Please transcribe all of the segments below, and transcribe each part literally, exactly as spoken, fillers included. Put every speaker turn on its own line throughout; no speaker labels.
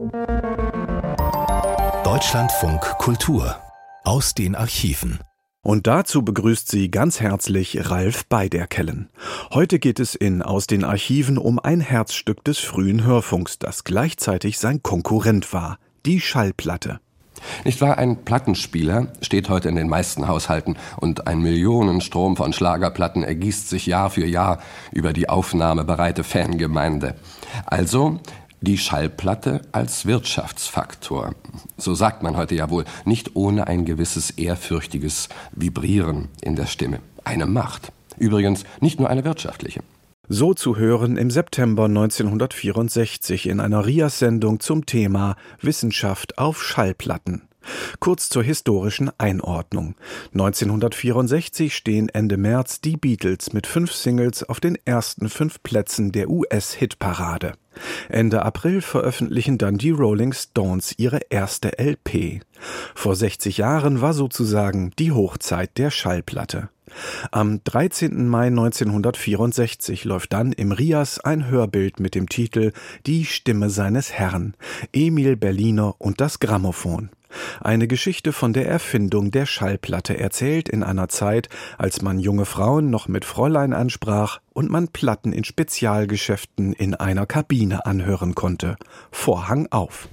Deutschlandfunk Kultur aus den Archiven.
Und dazu begrüßt sie ganz herzlich Ralf Beiderkellen. Heute geht es in Aus den Archiven um ein Herzstück des frühen Hörfunks, das gleichzeitig sein Konkurrent war, die Schallplatte.
Nicht wahr, ein Plattenspieler steht heute in den meisten Haushalten und ein Millionenstrom von Schlagerplatten ergießt sich Jahr für Jahr über die aufnahmebereite Fangemeinde. Also die Schallplatte als Wirtschaftsfaktor. So sagt man heute ja wohl, nicht ohne ein gewisses ehrfürchtiges Vibrieren in der Stimme. Eine Macht. Übrigens nicht nur eine wirtschaftliche.
So zu hören im September neunzehnhundertvierundsechzig in einer R I A S-Sendung zum Thema Wissenschaft auf Schallplatten. Kurz zur historischen Einordnung. neunzehnhundertvierundsechzig stehen Ende März die Beatles mit fünf Singles auf den ersten fünf Plätzen der U S-Hitparade. Ende April veröffentlichen dann die Rolling Stones ihre erste L P. Vor sechzig Jahren war sozusagen die Hochzeit der Schallplatte. Am dreizehnten Mai neunzehnhundertvierundsechzig läuft dann im R I A S ein Hörbild mit dem Titel »Die Stimme seines Herrn«, Emil Berliner und das Grammophon. Eine Geschichte von der Erfindung der Schallplatte, erzählt in einer Zeit, als man junge Frauen noch mit Fräulein ansprach und man Platten in Spezialgeschäften in einer Kabine anhören konnte. Vorhang auf.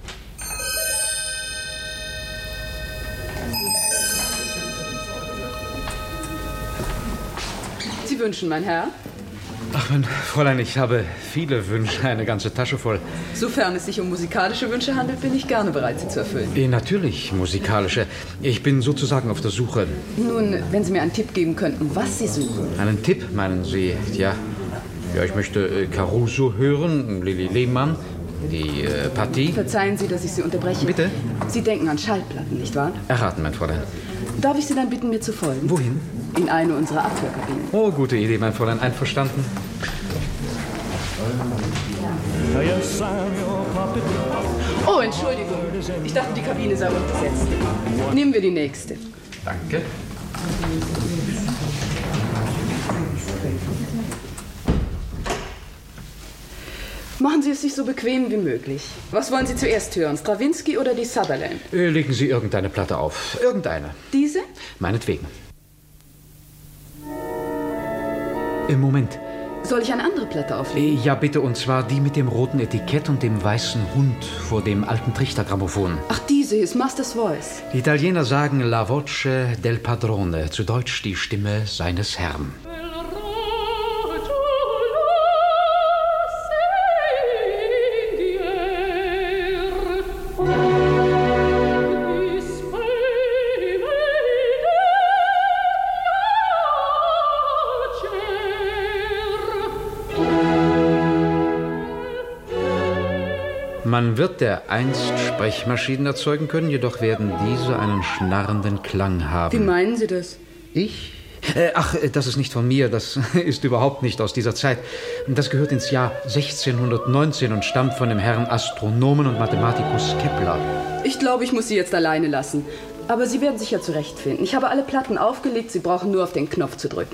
Sie wünschen, mein Herr?
Ach, mein Fräulein, ich habe viele Wünsche, eine ganze Tasche voll.
Sofern es sich um musikalische Wünsche handelt, bin ich gerne bereit, sie zu erfüllen.
Eh, natürlich musikalische. Ich bin sozusagen auf der Suche.
Nun, wenn Sie mir einen Tipp geben könnten, was Sie suchen.
Einen Tipp, meinen Sie? Ja, ja ich möchte äh, Caruso hören, Lili Lehmann, die äh, Partie.
Verzeihen Sie, dass ich Sie unterbreche.
Bitte?
Sie denken an Schallplatten, nicht wahr?
Erraten, mein Fräulein.
Darf ich Sie dann bitten, mir zu folgen?
Wohin?
In eine unserer Abhörkabinen.
Oh, gute Idee, mein Fräulein. Einverstanden?
Oh, Entschuldigung. Ich dachte, die Kabine sei unbesetzt. Nehmen wir die nächste.
Danke.
Machen Sie es sich so bequem wie möglich. Was wollen Sie zuerst hören, Stravinsky oder die Sutherland?
Äh, legen Sie irgendeine Platte auf. Irgendeine.
Diese?
Meinetwegen. Im Moment.
Soll ich eine andere Platte auflegen?
Ja, bitte, und zwar die mit dem roten Etikett und dem weißen Hund vor dem alten Trichtergrammophon.
Ach, diese ist Master's Voice.
Die Italiener sagen La voce del padrone, zu Deutsch die Stimme seines Herrn. Man wird dereinst Sprechmaschinen erzeugen können, jedoch werden diese einen schnarrenden Klang haben.
Wie meinen Sie das?
Ich? Äh, ach, das ist nicht von mir, das ist überhaupt nicht aus dieser Zeit. Das gehört ins Jahr sechzehnhundertneunzehn und stammt von dem Herrn Astronomen und Mathematikus Kepler.
Ich glaube, ich muss Sie jetzt alleine lassen. Aber Sie werden sich ja zurechtfinden. Ich habe alle Platten aufgelegt, Sie brauchen nur auf den Knopf zu drücken.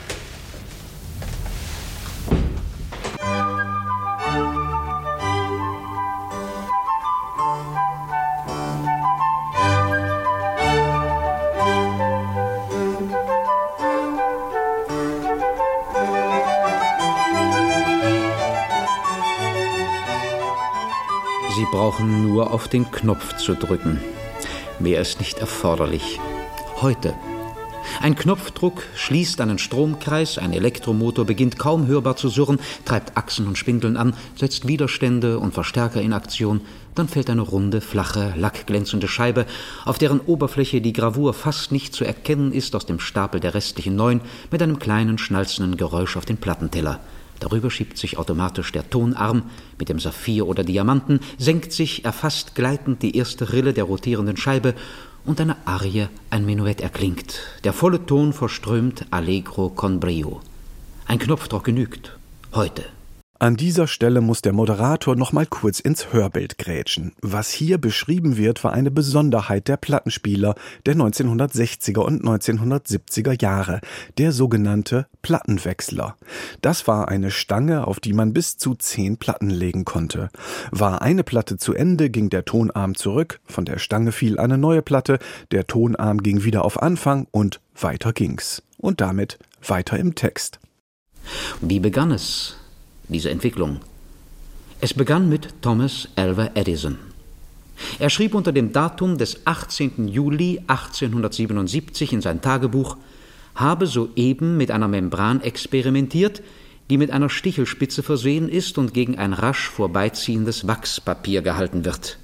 Sie brauchen nur auf den Knopf zu drücken. Mehr ist nicht erforderlich. Heute. Ein Knopfdruck schließt einen Stromkreis, ein Elektromotor beginnt kaum hörbar zu surren, treibt Achsen und Spindeln an, setzt Widerstände und Verstärker in Aktion, dann fällt eine runde, flache, lackglänzende Scheibe, auf deren Oberfläche die Gravur fast nicht zu erkennen ist aus dem Stapel der restlichen neun, mit einem kleinen, schnalzenden Geräusch auf den Plattenteller. Darüber schiebt sich automatisch der Tonarm mit dem Saphir oder Diamanten, senkt sich erfasst gleitend die erste Rille der rotierenden Scheibe und eine Arie, ein Menuett erklingt. Der volle Ton verströmt Allegro con brio. Ein Knopfdruck genügt. Heute.
An dieser Stelle muss der Moderator noch mal kurz ins Hörbild grätschen. Was hier beschrieben wird, war eine Besonderheit der Plattenspieler der neunzehnhundertsechziger und neunzehnhundertsiebziger Jahre, der sogenannte Plattenwechsler. Das war eine Stange, auf die man bis zu zehn Platten legen konnte. War eine Platte zu Ende, ging der Tonarm zurück, von der Stange fiel eine neue Platte, der Tonarm ging wieder auf Anfang und weiter ging's. Und damit weiter im Text.
Wie begann es? Diese Entwicklung. Es begann mit Thomas Alva Edison. Er schrieb unter dem Datum des achtzehnten Juli achtzehnhundertsiebenundsiebzig in sein Tagebuch, habe soeben mit einer Membran experimentiert, die mit einer Stichelspitze versehen ist und gegen ein rasch vorbeiziehendes Wachspapier gehalten wird.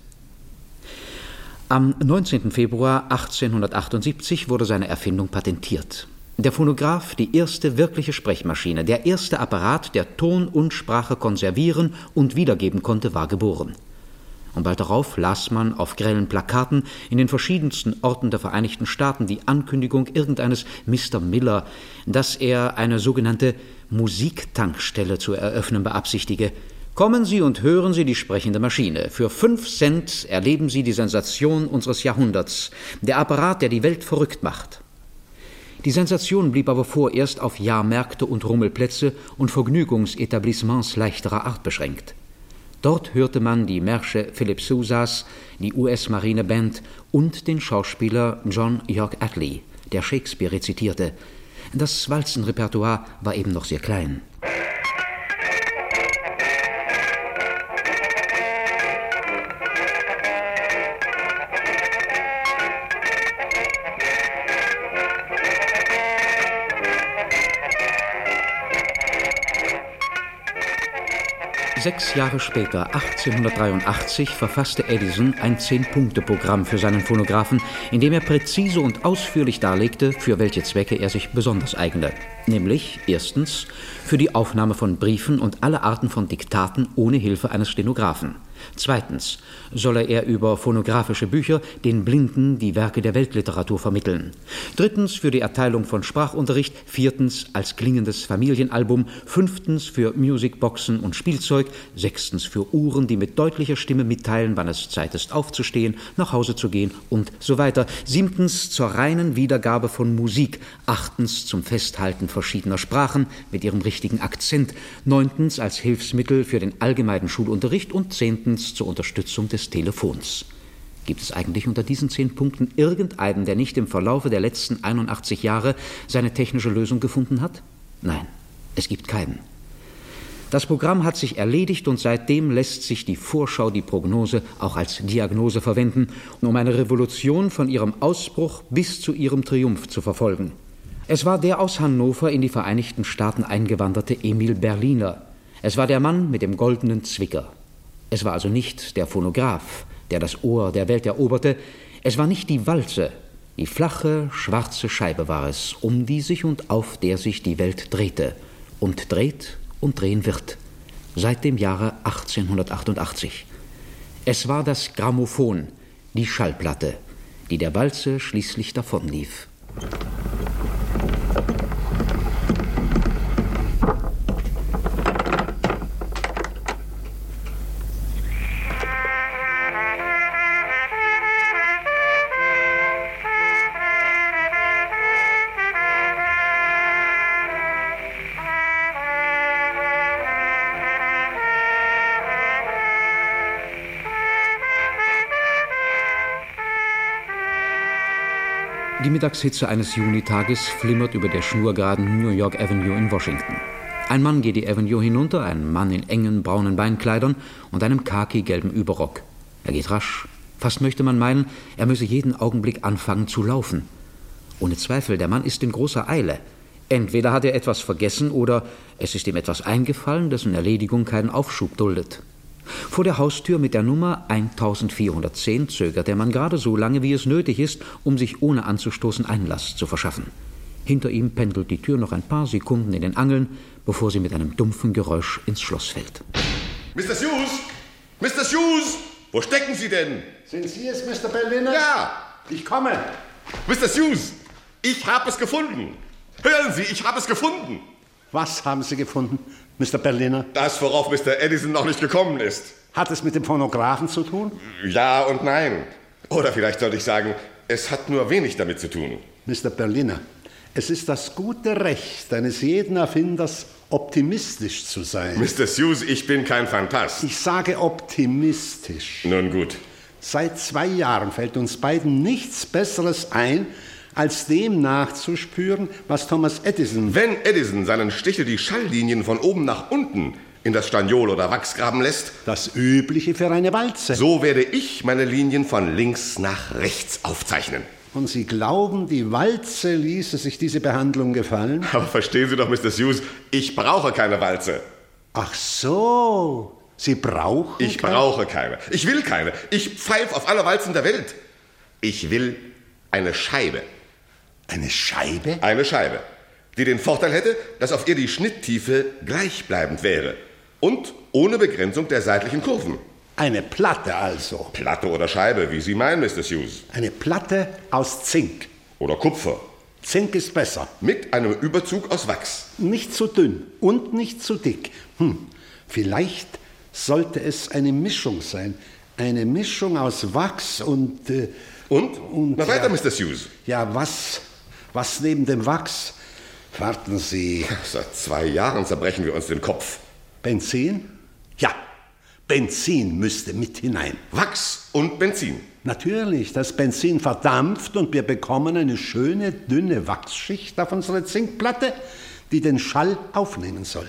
Am neunzehnten Februar achtzehnhundertachtundsiebzig wurde seine Erfindung patentiert. Der Phonograph, die erste wirkliche Sprechmaschine, der erste Apparat, der Ton und Sprache konservieren und wiedergeben konnte, war geboren. Und bald darauf las man auf grellen Plakaten in den verschiedensten Orten der Vereinigten Staaten die Ankündigung irgendeines Mister Miller, dass er eine sogenannte Musiktankstelle zu eröffnen beabsichtige. Kommen Sie und hören Sie die sprechende Maschine. Für fünf Cent erleben Sie die Sensation unseres Jahrhunderts, der Apparat, der die Welt verrückt macht. Die Sensation blieb aber vorerst auf Jahrmärkte und Rummelplätze und Vergnügungsetablissements leichterer Art beschränkt. Dort hörte man die Märsche Philip Sousas, die U S-Marineband und den Schauspieler John York Atlee, der Shakespeare rezitierte. Das Walzenrepertoire war eben noch sehr klein. Sechs Jahre später, achtzehnhundertdreiundachtzig, verfasste Edison ein Zehn-Punkte-Programm für seinen Phonographen, in dem er präzise und ausführlich darlegte, für welche Zwecke er sich besonders eigne. Nämlich erstens für die Aufnahme von Briefen und alle Arten von Diktaten ohne Hilfe eines Stenografen. Zweitens solle er über phonographische Bücher den Blinden die Werke der Weltliteratur vermitteln. Drittens für die Erteilung von Sprachunterricht. Viertens als klingendes Familienalbum. Fünftens für Musicboxen und Spielzeug. Sechstens für Uhren, die mit deutlicher Stimme mitteilen, wann es Zeit ist aufzustehen, nach Hause zu gehen und so weiter. Siebtens zur reinen Wiedergabe von Musik. Achtens zum Festhalten verschiedener Sprachen mit ihrem richtigen Akzent. Neuntens als Hilfsmittel für den allgemeinen Schulunterricht und zehntens zur Unterstützung des Telefons. Gibt es eigentlich unter diesen zehn Punkten irgendeinen, der nicht im Verlaufe der letzten einundachtzig Jahre seine technische Lösung gefunden hat? Nein, es gibt keinen. Das Programm hat sich erledigt und seitdem lässt sich die Vorschau, die Prognose auch als Diagnose verwenden, um eine Revolution von ihrem Ausbruch bis zu ihrem Triumph zu verfolgen. Es war der aus Hannover in die Vereinigten Staaten eingewanderte Emil Berliner. Es war der Mann mit dem goldenen Zwicker. Es war also nicht der Phonograph, der das Ohr der Welt eroberte. Es war nicht die Walze. Die flache, schwarze Scheibe war es, um die sich und auf der sich die Welt drehte und dreht und drehen wird, seit dem Jahre achtzehnhundertachtundachtzig. Es war das Grammophon, die Schallplatte, die der Walze schließlich davonlief. Die Mittagshitze eines Junitages flimmert über der schnurgeraden New York Avenue in Washington. Ein Mann geht die Avenue hinunter, ein Mann in engen braunen Beinkleidern und einem khaki-gelben Überrock. Er geht rasch. Fast möchte man meinen, er müsse jeden Augenblick anfangen zu laufen. Ohne Zweifel, der Mann ist in großer Eile. Entweder hat er etwas vergessen oder es ist ihm etwas eingefallen, dessen Erledigung keinen Aufschub duldet. Vor der Haustür mit der Nummer eintausendvierhundertzehn zögert der Mann gerade so lange, wie es nötig ist, um sich ohne anzustoßen Einlass zu verschaffen. Hinter ihm pendelt die Tür noch ein paar Sekunden in den Angeln, bevor sie mit einem dumpfen Geräusch ins Schloss fällt.
Mister Hughes! Mister Hughes! Wo stecken Sie denn?
Sind Sie es, Mister Berliner?
Ja!
Ich komme.
Mister Hughes! Ich habe es gefunden! Hören Sie, ich habe es gefunden!
Was haben Sie gefunden, Mister Berliner?
Das, worauf Mister Edison noch nicht gekommen ist.
Hat es mit dem Phonographen zu tun?
Ja und nein. Oder vielleicht sollte ich sagen, es hat nur wenig damit zu tun.
Mister Berliner, es ist das gute Recht eines jeden Erfinders, optimistisch zu sein.
Mister Hughes, ich bin kein Phantast.
Ich sage optimistisch.
Nun gut.
Seit zwei Jahren fällt uns beiden nichts Besseres ein, als dem nachzuspüren, was Thomas Edison...
Wenn Edison seinen Stichel die Schalllinien von oben nach unten in das Staniol oder Wachs graben lässt...
Das Übliche für eine Walze.
So werde ich meine Linien von links nach rechts aufzeichnen.
Und Sie glauben, die Walze ließe sich diese Behandlung gefallen?
Aber verstehen Sie doch, Mister Hughes, ich brauche keine Walze.
Ach so, Sie brauchen
Ich keine? brauche keine. Ich will keine. Ich pfeife auf alle Walzen der Welt. Ich will eine Scheibe.
Eine Scheibe?
Eine Scheibe, die den Vorteil hätte, dass auf ihr die Schnitttiefe gleichbleibend wäre. Und ohne Begrenzung der seitlichen Kurven.
Eine Platte also.
Platte oder Scheibe, wie Sie meinen, Mister Hughes.
Eine Platte aus Zink.
Oder Kupfer.
Zink ist besser.
Mit einem Überzug aus Wachs.
Nicht zu dünn und nicht zu dick. Hm, vielleicht sollte es eine Mischung sein. Eine Mischung aus Wachs und... Äh,
und?
und
Na weiter,
ja,
Mister Hughes.
Ja, was... Was neben dem Wachs? Warten Sie.
Seit zwei Jahren zerbrechen wir uns den Kopf.
Benzin? Ja, Benzin müsste mit hinein.
Wachs und Benzin?
Natürlich, das Benzin verdampft und wir bekommen eine schöne, dünne Wachsschicht auf unsere Zinkplatte, die den Schall aufnehmen soll.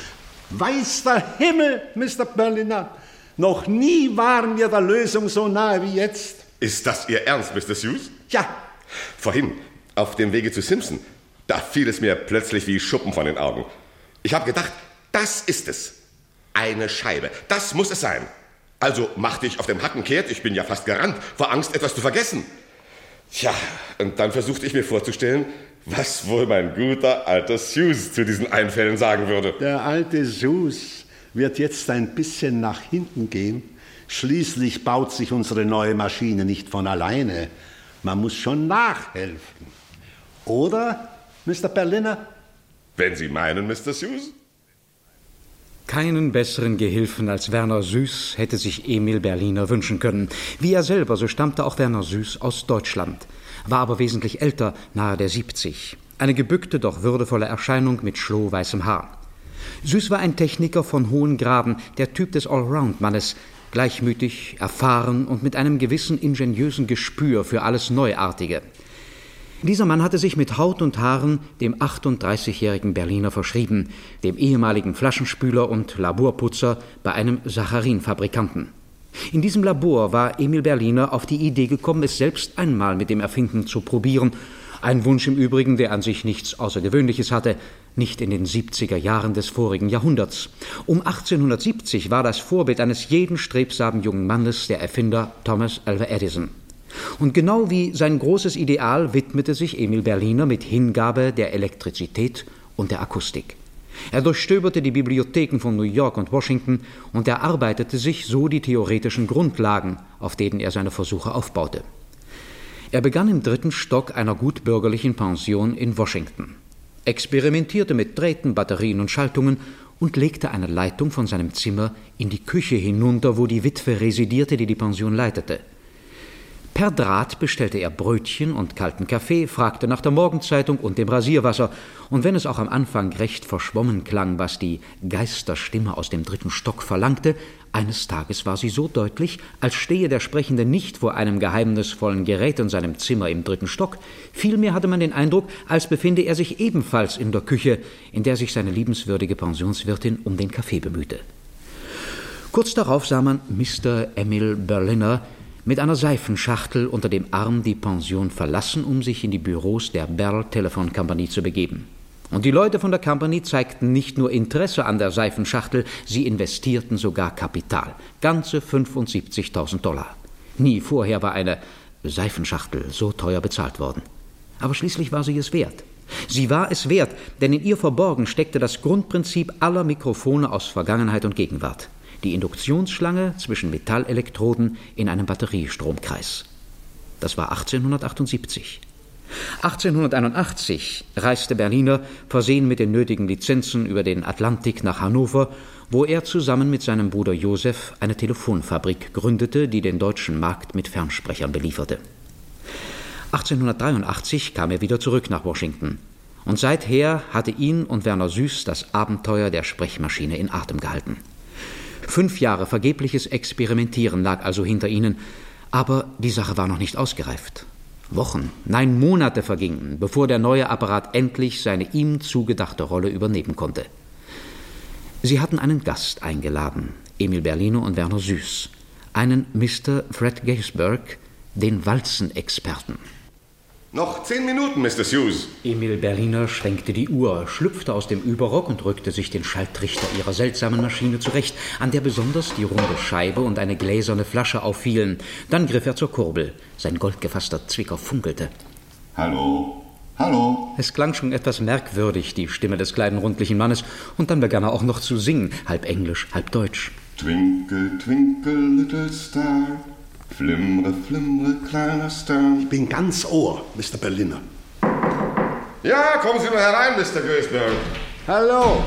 Weiß der Himmel, Mister Berliner, noch nie waren wir der Lösung so nahe wie jetzt.
Ist das Ihr Ernst, Mister Hughes?
Ja.
Vorhin, auf dem Wege zu Simpson, da fiel es mir plötzlich wie Schuppen von den Augen. Ich habe gedacht, das ist es. Eine Scheibe. Das muss es sein. Also machte ich auf dem Hacken kehrt, ich bin ja fast gerannt, vor Angst, etwas zu vergessen. Tja, und dann versuchte ich mir vorzustellen, was wohl mein guter alter Hughes zu diesen Einfällen sagen würde.
Der alte Hughes wird jetzt ein bisschen nach hinten gehen. Schließlich baut sich unsere neue Maschine nicht von alleine. Man muss schon nachhelfen. Oder, Mister Berliner?
Wenn Sie meinen, Mister Hughes?
Keinen besseren Gehilfen als Werner Süß hätte sich Emil Berliner wünschen können. Wie er selber, so stammte auch Werner Süß aus Deutschland, war aber wesentlich älter, nahe der siebzig. Eine gebückte, doch würdevolle Erscheinung mit schlohweißem Haar. Süß war ein Techniker von hohen Graben, der Typ des Allround-Mannes, gleichmütig, erfahren und mit einem gewissen ingeniösen Gespür für alles Neuartige. Dieser Mann hatte sich mit Haut und Haaren dem achtunddreißigjährigen Berliner verschrieben, dem ehemaligen Flaschenspüler und Laborputzer bei einem Saccharinfabrikanten. In diesem Labor war Emil Berliner auf die Idee gekommen, es selbst einmal mit dem Erfinden zu probieren. Ein Wunsch im Übrigen, der an sich nichts Außergewöhnliches hatte, nicht in den siebziger Jahren des vorigen Jahrhunderts. Um achtzehnhundertsiebzig war das Vorbild eines jeden strebsamen jungen Mannes der Erfinder Thomas Alva Edison. Und genau wie sein großes Ideal widmete sich Emil Berliner mit Hingabe der Elektrizität und der Akustik. Er durchstöberte die Bibliotheken von New York und Washington und erarbeitete sich so die theoretischen Grundlagen, auf denen er seine Versuche aufbaute. Er begann im dritten Stock einer gutbürgerlichen Pension in Washington, experimentierte mit Drähten, Batterien und Schaltungen und legte eine Leitung von seinem Zimmer in die Küche hinunter, wo die Witwe residierte, die die Pension leitete. Per Draht bestellte er Brötchen und kalten Kaffee, fragte nach der Morgenzeitung und dem Rasierwasser. Und wenn es auch am Anfang recht verschwommen klang, was die Geisterstimme aus dem dritten Stock verlangte, eines Tages war sie so deutlich, als stehe der Sprechende nicht vor einem geheimnisvollen Gerät in seinem Zimmer im dritten Stock. Vielmehr hatte man den Eindruck, als befinde er sich ebenfalls in der Küche, in der sich seine liebenswürdige Pensionswirtin um den Kaffee bemühte. Kurz darauf sah man Mister Emil Berliner mit einer Seifenschachtel unter dem Arm die Pension verlassen, um sich in die Büros der Bell Telephone Company zu begeben. Und die Leute von der Company zeigten nicht nur Interesse an der Seifenschachtel, sie investierten sogar Kapital. Ganze fünfundsiebzigtausend Dollar. Nie vorher war eine Seifenschachtel so teuer bezahlt worden. Aber schließlich war sie es wert. Sie war es wert, denn in ihr verborgen steckte das Grundprinzip aller Mikrofone aus Vergangenheit und Gegenwart. Die Induktionsschlange zwischen Metallelektroden in einem Batteriestromkreis. Das war achtzehnhundertachtundsiebzig. achtzehnhunderteinundachtzig reiste Berliner, versehen mit den nötigen Lizenzen, über den Atlantik nach Hannover, wo er zusammen mit seinem Bruder Josef eine Telefonfabrik gründete, die den deutschen Markt mit Fernsprechern belieferte. achtzehnhundertdreiundachtzig kam er wieder zurück nach Washington. Und seither hatte ihn und Werner Süß das Abenteuer der Sprechmaschine in Atem gehalten. Fünf Jahre vergebliches Experimentieren lag also hinter ihnen, aber die Sache war noch nicht ausgereift. Wochen, nein Monate vergingen, bevor der neue Apparat endlich seine ihm zugedachte Rolle übernehmen konnte. Sie hatten einen Gast eingeladen, Emil Berliner und Werner Süß, einen Mister Fred Gaisberg, den Walzenexperten.
Noch zehn Minuten, Mister Hughes.
Emil Berliner schwenkte die Uhr, schlüpfte aus dem Überrock und rückte sich den Schalltrichter ihrer seltsamen Maschine zurecht, an der besonders die runde Scheibe und eine gläserne Flasche auffielen. Dann griff er zur Kurbel. Sein goldgefasster Zwicker funkelte.
Hallo, hallo.
Es klang schon etwas merkwürdig, die Stimme des kleinen, rundlichen Mannes, und dann begann er auch noch zu singen, halb Englisch, halb Deutsch.
Twinkle, twinkle, little star, flimre, flimre, kleiner Star.
Ich bin ganz Ohr, Mister Berliner.
Ja, kommen Sie nur herein, Mister Gaisberg.
Hallo.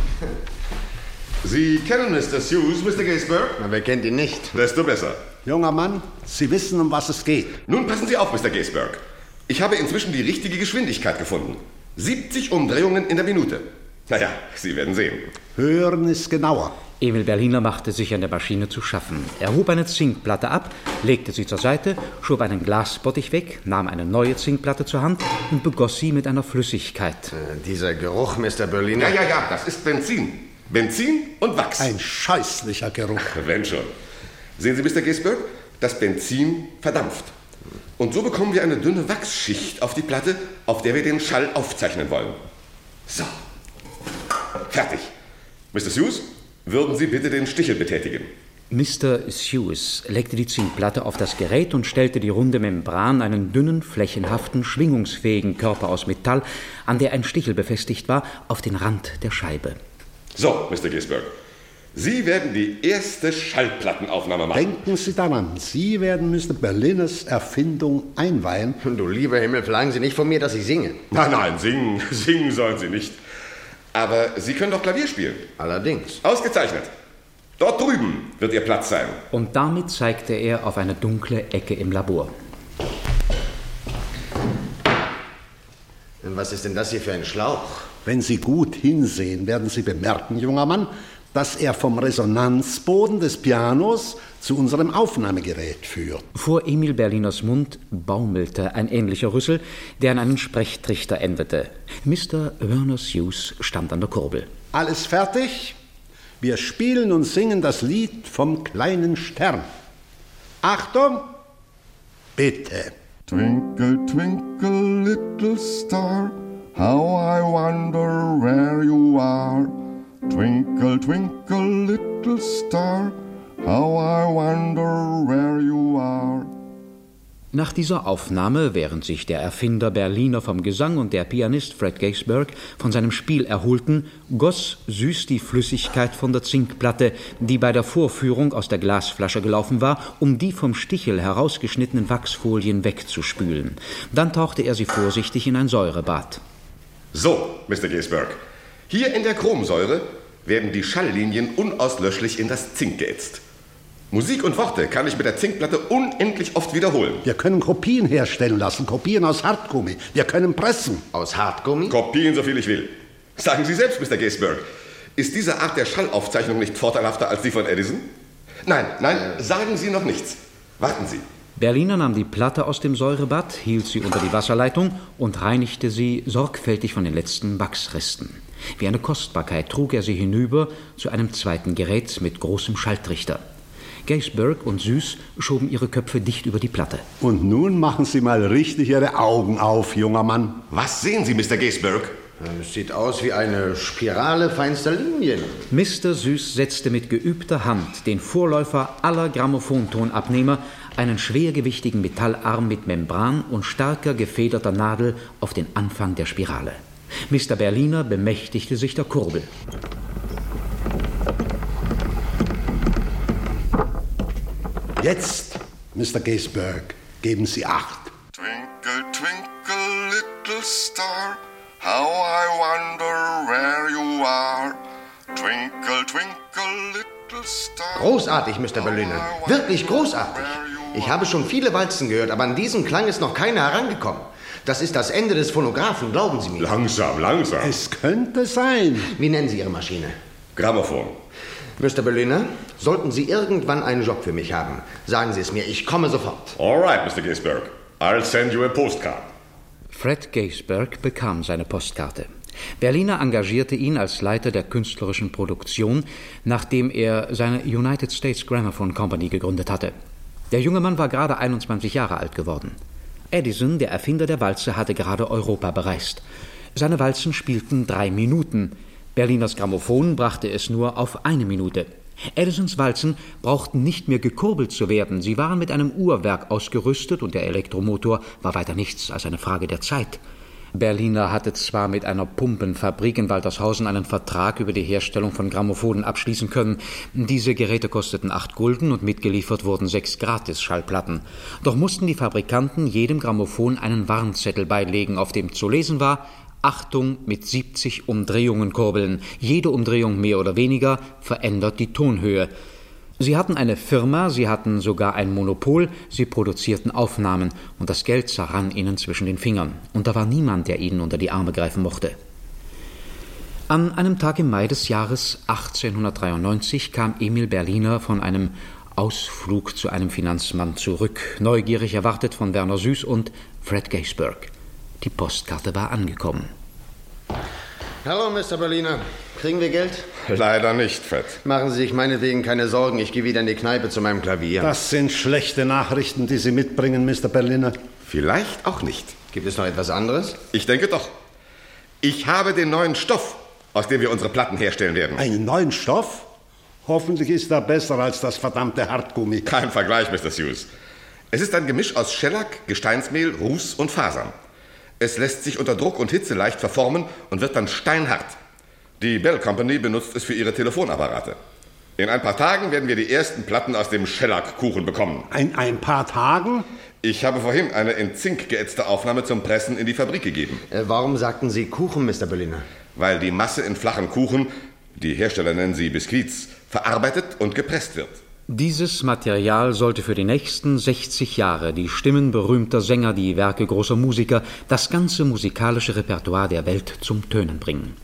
Sie kennen Mister Hughes, Mister Gaisberg?
Na, wer kennt ihn nicht?
Desto besser.
Junger Mann, Sie wissen, um was es geht.
Nun passen Sie auf, Mister Gaisberg. Ich habe inzwischen die richtige Geschwindigkeit gefunden. siebzig Umdrehungen in der Minute. Naja, Sie werden sehen.
Hören ist genauer.
Emil Berliner machte sich an der Maschine zu schaffen. Er hob eine Zinkplatte ab, legte sie zur Seite, schob einen Glasbottich weg, nahm eine neue Zinkplatte zur Hand und begoss sie mit einer Flüssigkeit.
Äh, dieser Geruch, Mister Berliner.
Ja, ja, ja, das ist Benzin. Benzin und Wachs.
Ein scheußlicher Geruch.
Wenn schon. Sehen Sie, Mister Gaisberg, das Benzin verdampft. Und so bekommen wir eine dünne Wachsschicht auf die Platte, auf der wir den Schall aufzeichnen wollen. So. Fertig. Mister Hughes, würden Sie bitte den Stichel betätigen?
Mister Hughes legte die Zinkplatte auf das Gerät und stellte die runde Membran, einen dünnen, flächenhaften, schwingungsfähigen Körper aus Metall, an der ein Stichel befestigt war, auf den Rand der Scheibe.
So, Mister Gaisberg, Sie werden die erste Schallplattenaufnahme machen.
Denken Sie daran, Sie werden Mister Berliners Erfindung einweihen.
Du lieber Himmel, verlangen Sie nicht von mir, dass ich singe.
Nein, nein, singen, singen sollen Sie nicht. Aber Sie können doch Klavier spielen.
Allerdings.
Ausgezeichnet. Dort drüben wird Ihr Platz sein.
Und damit zeigte er auf eine dunkle Ecke im Labor.
Und was ist denn das hier für ein Schlauch?
Wenn Sie gut hinsehen, werden Sie bemerken, junger Mann, dass er vom Resonanzboden des Pianos zu unserem Aufnahmegerät führt.
Vor Emil Berliners Mund baumelte ein ähnlicher Rüssel, der an einen Sprechtrichter endete. Mister Werner Hughes stand an der Kurbel.
Alles fertig? Wir spielen und singen das Lied vom kleinen Stern. Achtung! Bitte.
Twinkle, twinkle, little star, how I wonder where you are. Twinkle, twinkle, little star, how I wonder where you are.
Nach dieser Aufnahme, während sich der Erfinder Berliner vom Gesang und der Pianist Fred Gaisberg von seinem Spiel erholten, goss Süß die Flüssigkeit von der Zinkplatte, die bei der Vorführung aus der Glasflasche gelaufen war, um die vom Stichel herausgeschnittenen Wachsfolien wegzuspülen. Dann tauchte er sie vorsichtig in ein Säurebad.
So, Mister Gaisberg, hier in der Chromsäure werden die Schalllinien unauslöschlich in das Zink geätzt. Musik und Worte kann ich mit der Zinkplatte unendlich oft wiederholen.
Wir können Kopien herstellen lassen, Kopien aus Hartgummi. Wir können pressen.
Aus Hartgummi?
Kopien, so viel ich will. Sagen Sie selbst, Mister Gaisberg, ist diese Art der Schallaufzeichnung nicht vorteilhafter als die von Edison? Nein, nein, äh. sagen Sie noch nichts. Warten Sie.
Berliner nahm die Platte aus dem Säurebad, hielt sie unter die Wasserleitung und reinigte sie sorgfältig von den letzten Wachsresten. Wie eine Kostbarkeit trug er sie hinüber zu einem zweiten Gerät mit großem Schalltrichter. Gaisberg und Süß schoben ihre Köpfe dicht über die Platte.
Und nun machen Sie mal richtig Ihre Augen auf, junger Mann.
Was sehen Sie, Mister Gaisberg?
Es sieht aus wie eine Spirale feinster Linien.
Mister Süß setzte mit geübter Hand, den Vorläufer aller Grammophontonabnehmer, einen schwergewichtigen Metallarm mit Membran und starker gefederter Nadel auf den Anfang der Spirale. Mister Berliner bemächtigte sich der Kurbel.
Jetzt, Mister Gaisberg, geben Sie Acht.
Twinkle, twinkle, little star, how I wonder where you are. Twinkle, twinkle, little star.
Großartig, Mister Berliner. Wirklich großartig. Ich habe schon viele Walzen gehört, aber an diesen Klang ist noch keiner herangekommen. Das ist das Ende des Phonographen, glauben Sie mir.
Langsam, langsam.
Es könnte sein.
Wie nennen Sie Ihre Maschine?
Grammophon.
Mister Berliner, sollten Sie irgendwann einen Job für mich haben, sagen Sie es mir, ich komme sofort.
All right, Mister Gaisberg. I'll send you a postcard.
Fred Gaisberg bekam seine Postkarte. Berliner engagierte ihn als Leiter der künstlerischen Produktion, nachdem er seine United States Gramophone Company gegründet hatte. Der junge Mann war gerade einundzwanzig Jahre alt geworden. Edison, der Erfinder der Walze, hatte gerade Europa bereist. Seine Walzen spielten drei Minuten. Berliners Grammophon brachte es nur auf eine Minute. Edisons Walzen brauchten nicht mehr gekurbelt zu werden. Sie waren mit einem Uhrwerk ausgerüstet und der Elektromotor war weiter nichts als eine Frage der Zeit. Berliner hatte zwar mit einer Pumpenfabrik in Waltershausen einen Vertrag über die Herstellung von Grammophonen abschließen können. Diese Geräte kosteten acht Gulden und mitgeliefert wurden sechs Gratis-Schallplatten. Doch mussten die Fabrikanten jedem Grammophon einen Warnzettel beilegen, auf dem zu lesen war: Achtung, mit siebzig Umdrehungen kurbeln. Jede Umdrehung mehr oder weniger verändert die Tonhöhe. Sie hatten eine Firma, sie hatten sogar ein Monopol, sie produzierten Aufnahmen und das Geld zerrann ihnen zwischen den Fingern. Und da war niemand, der ihnen unter die Arme greifen mochte. An einem Tag im Mai des Jahres achtzehnhundertdreiundneunzig kam Emil Berliner von einem Ausflug zu einem Finanzmann zurück, neugierig erwartet von Werner Süß und Fred Gaisberg. Die Postkarte war angekommen.
Hallo, Mister Berliner. Kriegen wir Geld?
Leider nicht, Fred.
Machen Sie sich meinetwegen keine Sorgen. Ich gehe wieder in die Kneipe zu meinem Klavier.
Das sind schlechte Nachrichten, die Sie mitbringen, Mister Berliner.
Vielleicht auch nicht.
Gibt es noch etwas anderes?
Ich denke doch. Ich habe den neuen Stoff, aus dem wir unsere Platten herstellen werden.
Einen neuen Stoff? Hoffentlich ist er besser als das verdammte Hartgummi.
Kein Vergleich, Mister Hughes. Es ist ein Gemisch aus Schellack, Gesteinsmehl, Ruß und Fasern. Es lässt sich unter Druck und Hitze leicht verformen und wird dann steinhart. Die Bell Company benutzt es für ihre Telefonapparate. In ein paar Tagen werden wir die ersten Platten aus dem Schellackkuchen bekommen.
In ein paar Tagen?
Ich habe vorhin eine in Zink geätzte Aufnahme zum Pressen in die Fabrik gegeben.
Äh, warum sagten Sie Kuchen, Mister Berliner?
Weil die Masse in flachen Kuchen, die Hersteller nennen sie Biskuits, verarbeitet und gepresst wird.
Dieses Material sollte für die nächsten sechzig Jahre die Stimmen berühmter Sänger, die Werke großer Musiker, das ganze musikalische Repertoire der Welt zum Tönen bringen.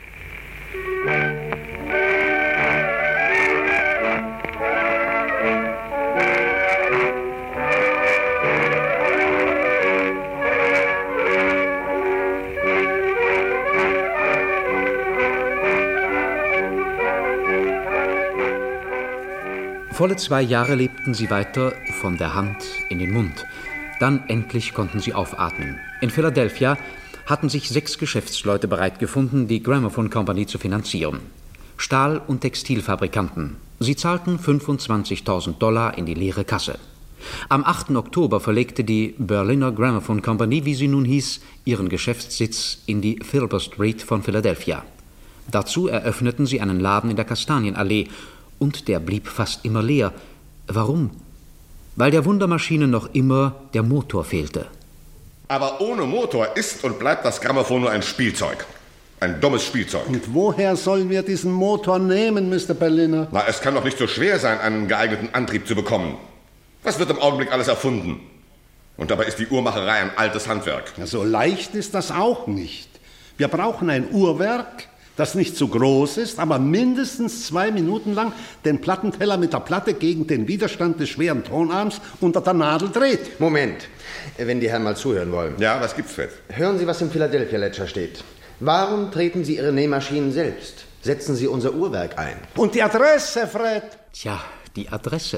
Volle zwei Jahre lebten sie weiter von der Hand in den Mund. Dann endlich konnten sie aufatmen. In Philadelphia hatten sich sechs Geschäftsleute bereit gefunden, die Gramophone Company zu finanzieren. Stahl- und Textilfabrikanten. Sie zahlten fünfundzwanzigtausend Dollar in die leere Kasse. Am achten Oktober verlegte die Berliner Gramophone Company, wie sie nun hieß, ihren Geschäftssitz in die Filber Street von Philadelphia. Dazu eröffneten sie einen Laden in der Kastanienallee, und der blieb fast immer leer. Warum? Weil der Wundermaschine noch immer der Motor fehlte.
Aber ohne Motor ist und bleibt das Grammophon nur ein Spielzeug. Ein dummes Spielzeug.
Und woher sollen wir diesen Motor nehmen, Mister Berliner?
Na, es kann doch nicht so schwer sein, einen geeigneten Antrieb zu bekommen. Was wird im Augenblick alles erfunden? Und dabei ist die Uhrmacherei ein altes Handwerk.
Ja, so leicht ist das auch nicht. Wir brauchen ein Uhrwerk, das nicht zu groß ist, aber mindestens zwei Minuten lang den Plattenteller mit der Platte gegen den Widerstand des schweren Tonarms unter der Nadel dreht.
Moment, wenn die Herren mal zuhören wollen.
Ja, was gibt's, Fred?
Hören Sie, was im Philadelphia Ledger steht. Warum treten Sie Ihre Nähmaschinen selbst? Setzen Sie unser Uhrwerk ein.
Und die Adresse, Fred?
Tja, die Adresse.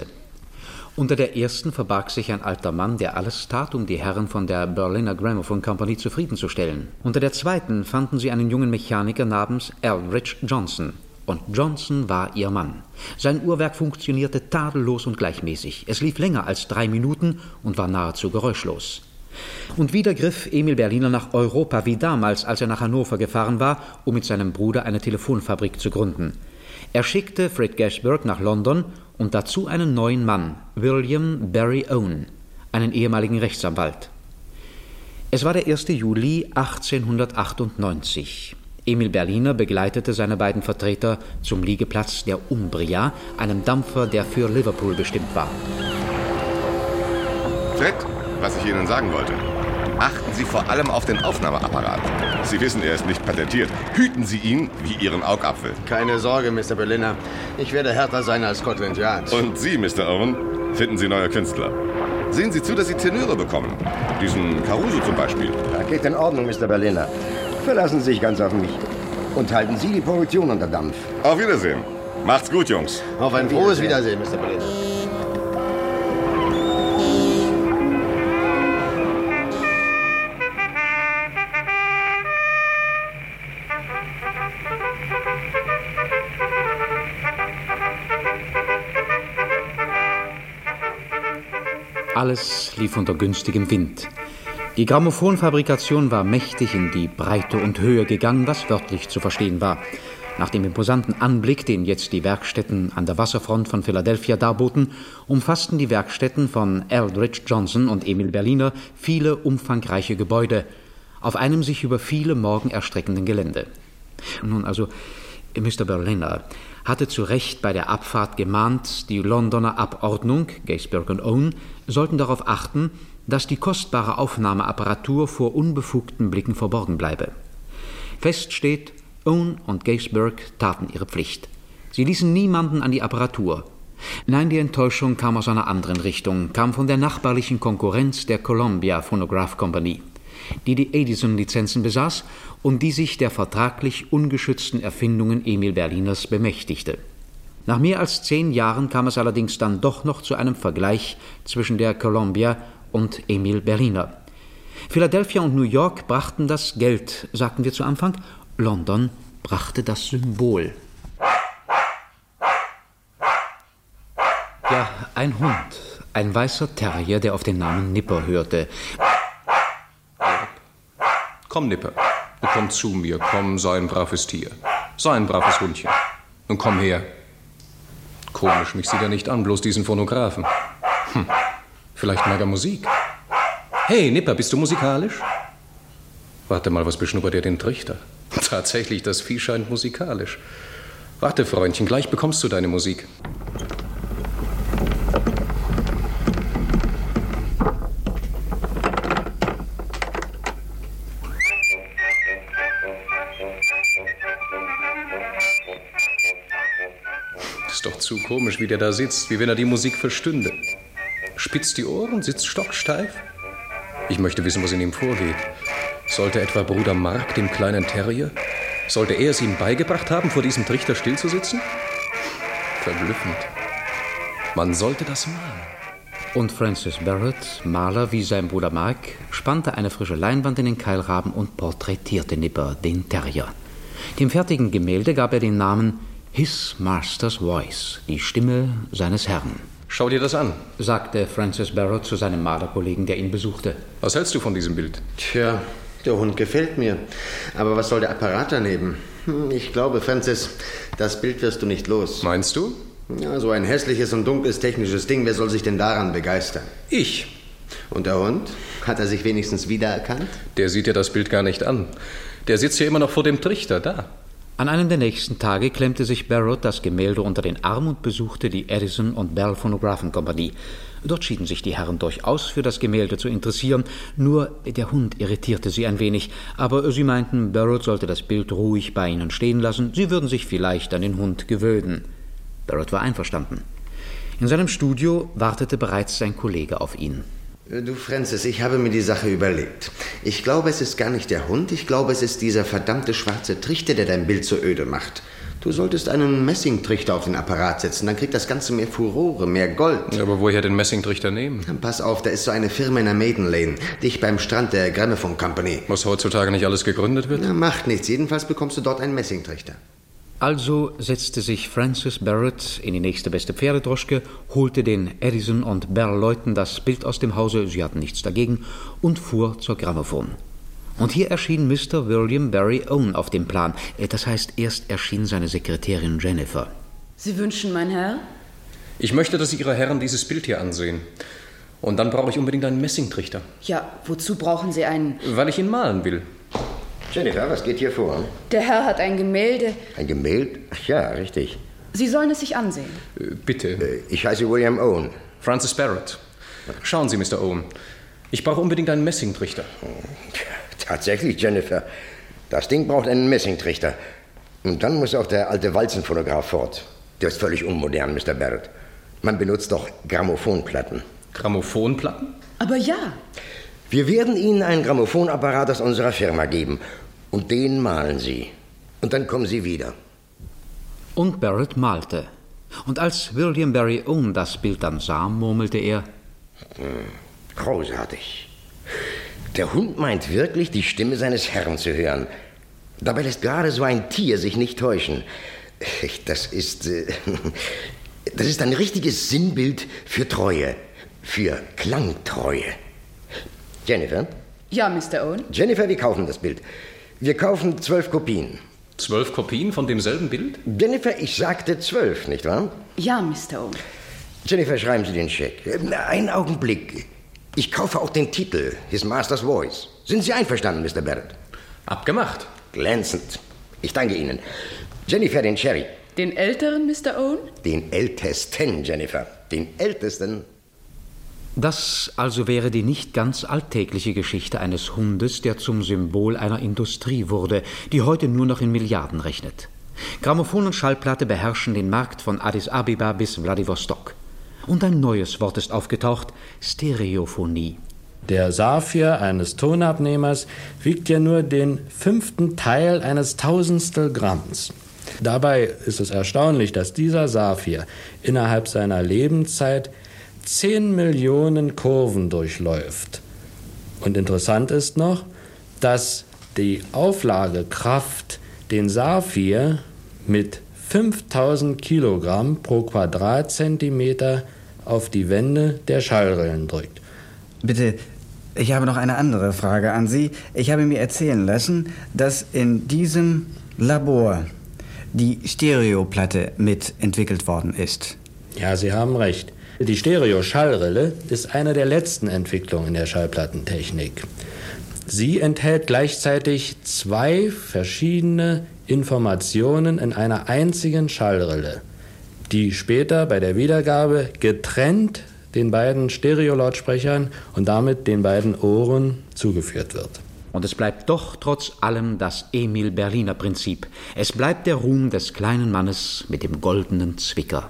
Unter der ersten verbarg sich ein alter Mann, der alles tat, um die Herren von der Berliner Gramophone Company zufriedenzustellen. Unter der zweiten fanden sie einen jungen Mechaniker namens Eldridge Johnson. Und Johnson war ihr Mann. Sein Uhrwerk funktionierte tadellos und gleichmäßig. Es lief länger als drei Minuten und war nahezu geräuschlos. Und wieder griff Emil Berliner nach Europa, wie damals, als er nach Hannover gefahren war, um mit seinem Bruder eine Telefonfabrik zu gründen. Er schickte Fred Gaisberg nach London und dazu einen neuen Mann, William Barry Owen, einen ehemaligen Rechtsanwalt. Es war der erste Juli achtzehnhundertachtundneunzig. Emil Berliner begleitete seine beiden Vertreter zum Liegeplatz der Umbria, einem Dampfer, der für Liverpool bestimmt war.
Fred, was ich Ihnen sagen wollte. Achten Sie vor allem auf den Aufnahmeapparat. Sie wissen, er ist nicht patentiert. Hüten Sie ihn wie Ihren Augapfel.
Keine Sorge, Mister Berliner. Ich werde härter sein als Scotland Yard.
Und Sie, Mister Owen, finden Sie neue Künstler. Sehen Sie zu, dass Sie Tenöre bekommen. Diesen Caruso zum Beispiel.
Da geht in Ordnung, Mister Berliner. Verlassen Sie sich ganz auf mich. Und halten Sie die Produktion unter Dampf.
Auf Wiedersehen. Macht's gut, Jungs.
Auf ein frohes Wiedersehen, Mister Berliner.
Alles lief unter günstigem Wind. Die Grammophonfabrikation war mächtig in die Breite und Höhe gegangen, was wörtlich zu verstehen war. Nach dem imposanten Anblick, den jetzt die Werkstätten an der Wasserfront von Philadelphia darboten, umfassten die Werkstätten von Eldridge Johnson und Emil Berliner viele umfangreiche Gebäude auf einem sich über viele Morgen erstreckenden Gelände. Nun also, Mister Berliner hatte zu Recht bei der Abfahrt gemahnt, die Londoner Abordnung, Gaisberg und Owen, sollten darauf achten, dass die kostbare Aufnahmeapparatur vor unbefugten Blicken verborgen bleibe. Fest steht, Owen und Gaisberg taten ihre Pflicht. Sie ließen niemanden an die Apparatur. Nein, die Enttäuschung kam aus einer anderen Richtung, kam von der nachbarlichen Konkurrenz der Columbia Phonograph Company, die die Edison-Lizenzen besaß und die sich der vertraglich ungeschützten Erfindungen Emil Berliners bemächtigte. Nach mehr als zehn Jahren kam es allerdings dann doch noch zu einem Vergleich zwischen der Columbia und Emil Berliner. Philadelphia und New York brachten das Geld, sagten wir zu Anfang. London brachte das Symbol. Ja, ein Hund, ein weißer Terrier, der auf den Namen Nipper hörte.
Komm, Nipper, komm zu mir, komm, sei ein braves Tier. Sei ein braves Hundchen. Nun komm her. Komisch, mich sieht er nicht an, bloß diesen Phonographen. Hm, vielleicht mag er Musik. Hey, Nipper, bist du musikalisch? Warte mal, was beschnuppert er den Trichter? Tatsächlich, das Vieh scheint musikalisch. Warte, Freundchen, gleich bekommst du deine Musik. Ist doch zu komisch, wie der da sitzt, wie wenn er die Musik verstünde. Spitzt die Ohren, sitzt stocksteif. Ich möchte wissen, was in ihm vorgeht. Sollte etwa Bruder Mark, dem kleinen Terrier, sollte er es ihm beigebracht haben, vor diesem Trichter stillzusitzen? Verblüffend. Man sollte das malen.
Und Francis Barrett, Maler wie sein Bruder Mark, spannte eine frische Leinwand in den Keilrahmen und porträtierte Nipper, den Terrier. Dem fertigen Gemälde gab er den Namen His Master's Voice, die Stimme seines Herrn.
Schau dir das an,
sagte Francis Barrett zu seinem Malerkollegen, der ihn besuchte.
Was hältst du von diesem Bild?
Tja, der Hund gefällt mir. Aber was soll der Apparat daneben? Ich glaube, Francis, das Bild wirst du nicht los.
Meinst du?
Ja, so ein hässliches und dunkles technisches Ding, wer soll sich denn daran begeistern?
Ich.
Und der Hund? Hat er sich wenigstens wiedererkannt?
Der sieht ja das Bild gar nicht an. Der sitzt ja immer noch vor dem Trichter, da.
An einem der nächsten Tage klemmte sich Barrett das Gemälde unter den Arm und besuchte die Edison und Bell Phonographen Company. Dort schieden sich die Herren durchaus für das Gemälde zu interessieren, nur der Hund irritierte sie ein wenig, aber sie meinten, Barrett sollte das Bild ruhig bei ihnen stehen lassen, sie würden sich vielleicht an den Hund gewöhnen. Barrett war einverstanden. In seinem Studio wartete bereits sein Kollege auf ihn.
Du, Francis, ich habe mir die Sache überlegt. Ich glaube, es ist gar nicht der Hund, ich glaube, es ist dieser verdammte schwarze Trichter, der dein Bild so öde macht. Du solltest einen Messingtrichter auf den Apparat setzen, dann kriegt das Ganze mehr Furore, mehr Gold.
Ja, aber woher den Messingtrichter nehmen?
Dann pass auf, da ist so eine Firma in der Maiden Lane, dicht beim Strand der Gramophone Company.
Was heutzutage nicht alles gegründet wird?
Na, macht nichts, jedenfalls bekommst du dort einen Messingtrichter.
Also setzte sich Francis Barrett in die nächste beste Pferdedroschke, holte den Edison und Bell-Leuten das Bild aus dem Hause, sie hatten nichts dagegen, und fuhr zur Grammophon. Und hier erschien Mister William Barry Owen auf dem Plan. Das heißt, erst erschien seine Sekretärin Jennifer.
Sie wünschen, mein Herr?
Ich möchte, dass Ihre Herren dieses Bild hier ansehen.
Und dann brauche ich unbedingt einen Messingtrichter.
Ja, wozu brauchen Sie einen?
Weil ich ihn malen will.
Jennifer, was geht hier vor?
Der Herr hat ein Gemälde.
Ein Gemälde? Ach ja, richtig.
Sie sollen es sich ansehen.
Äh, bitte.
Äh, ich heiße William Owen.
Francis Barrett. Schauen Sie, Mister Owen. Ich brauche unbedingt einen Messingtrichter.
Tatsächlich, Jennifer. Das Ding braucht einen Messingtrichter. Und dann muss auch der alte Walzenphonograph fort. Der ist völlig unmodern, Mister Barrett. Man benutzt doch Grammophonplatten.
Grammophonplatten?
Aber ja.
Wir werden Ihnen einen Grammophonapparat aus unserer Firma geben. Und den malen Sie. Und dann kommen Sie wieder.
Und Barrett malte. Und als William Barry Owen das Bild dann sah, murmelte er:
Hm, großartig. Der Hund meint wirklich, die Stimme seines Herrn zu hören. Dabei lässt gerade so ein Tier sich nicht täuschen. Das ist... Äh, das ist ein richtiges Sinnbild für Treue. Für Klangtreue. Jennifer?
Ja, Mister Owen?
Jennifer, wir kaufen das Bild. Wir kaufen zwölf Kopien.
Zwölf Kopien von demselben Bild?
Jennifer, ich sagte zwölf, nicht wahr?
Ja, Mister Owen.
Jennifer, schreiben Sie den Scheck. Einen Augenblick. Ich kaufe auch den Titel, His Master's Voice. Sind Sie einverstanden, Mister Barrett?
Abgemacht.
Glänzend. Ich danke Ihnen. Jennifer, den Cherry.
Den älteren, Mister Owen?
Den ältesten, Jennifer. Den ältesten.
Das also wäre die nicht ganz alltägliche Geschichte eines Hundes, der zum Symbol einer Industrie wurde, die heute nur noch in Milliarden rechnet. Grammophon und Schallplatte beherrschen den Markt von Addis Abeba bis Wladiwostok. Und ein neues Wort ist aufgetaucht: Stereophonie.
Der Saphir eines Tonabnehmers wiegt ja nur den fünften Teil eines Tausendstel Gramms. Dabei ist es erstaunlich, dass dieser Saphir innerhalb seiner Lebenszeit zehn Millionen Kurven durchläuft. Und interessant ist noch, dass die Auflagekraft den Saphir mit fünftausend Kilogramm pro Quadratzentimeter auf die Wände der Schallrillen drückt.
Bitte, ich habe noch eine andere Frage an Sie. Ich habe mir erzählen lassen, dass in diesem Labor die Stereoplatte mitentwickelt worden ist.
Ja, Sie haben recht. Die Stereo-Schallrille ist eine der letzten Entwicklungen in der Schallplattentechnik. Sie enthält gleichzeitig zwei verschiedene Informationen in einer einzigen Schallrille, die später bei der Wiedergabe getrennt den beiden Stereolautsprechern und damit den beiden Ohren zugeführt wird.
Und es bleibt doch trotz allem das Emil-Berliner-Prinzip. Es bleibt der Ruhm des kleinen Mannes mit dem goldenen Zwicker.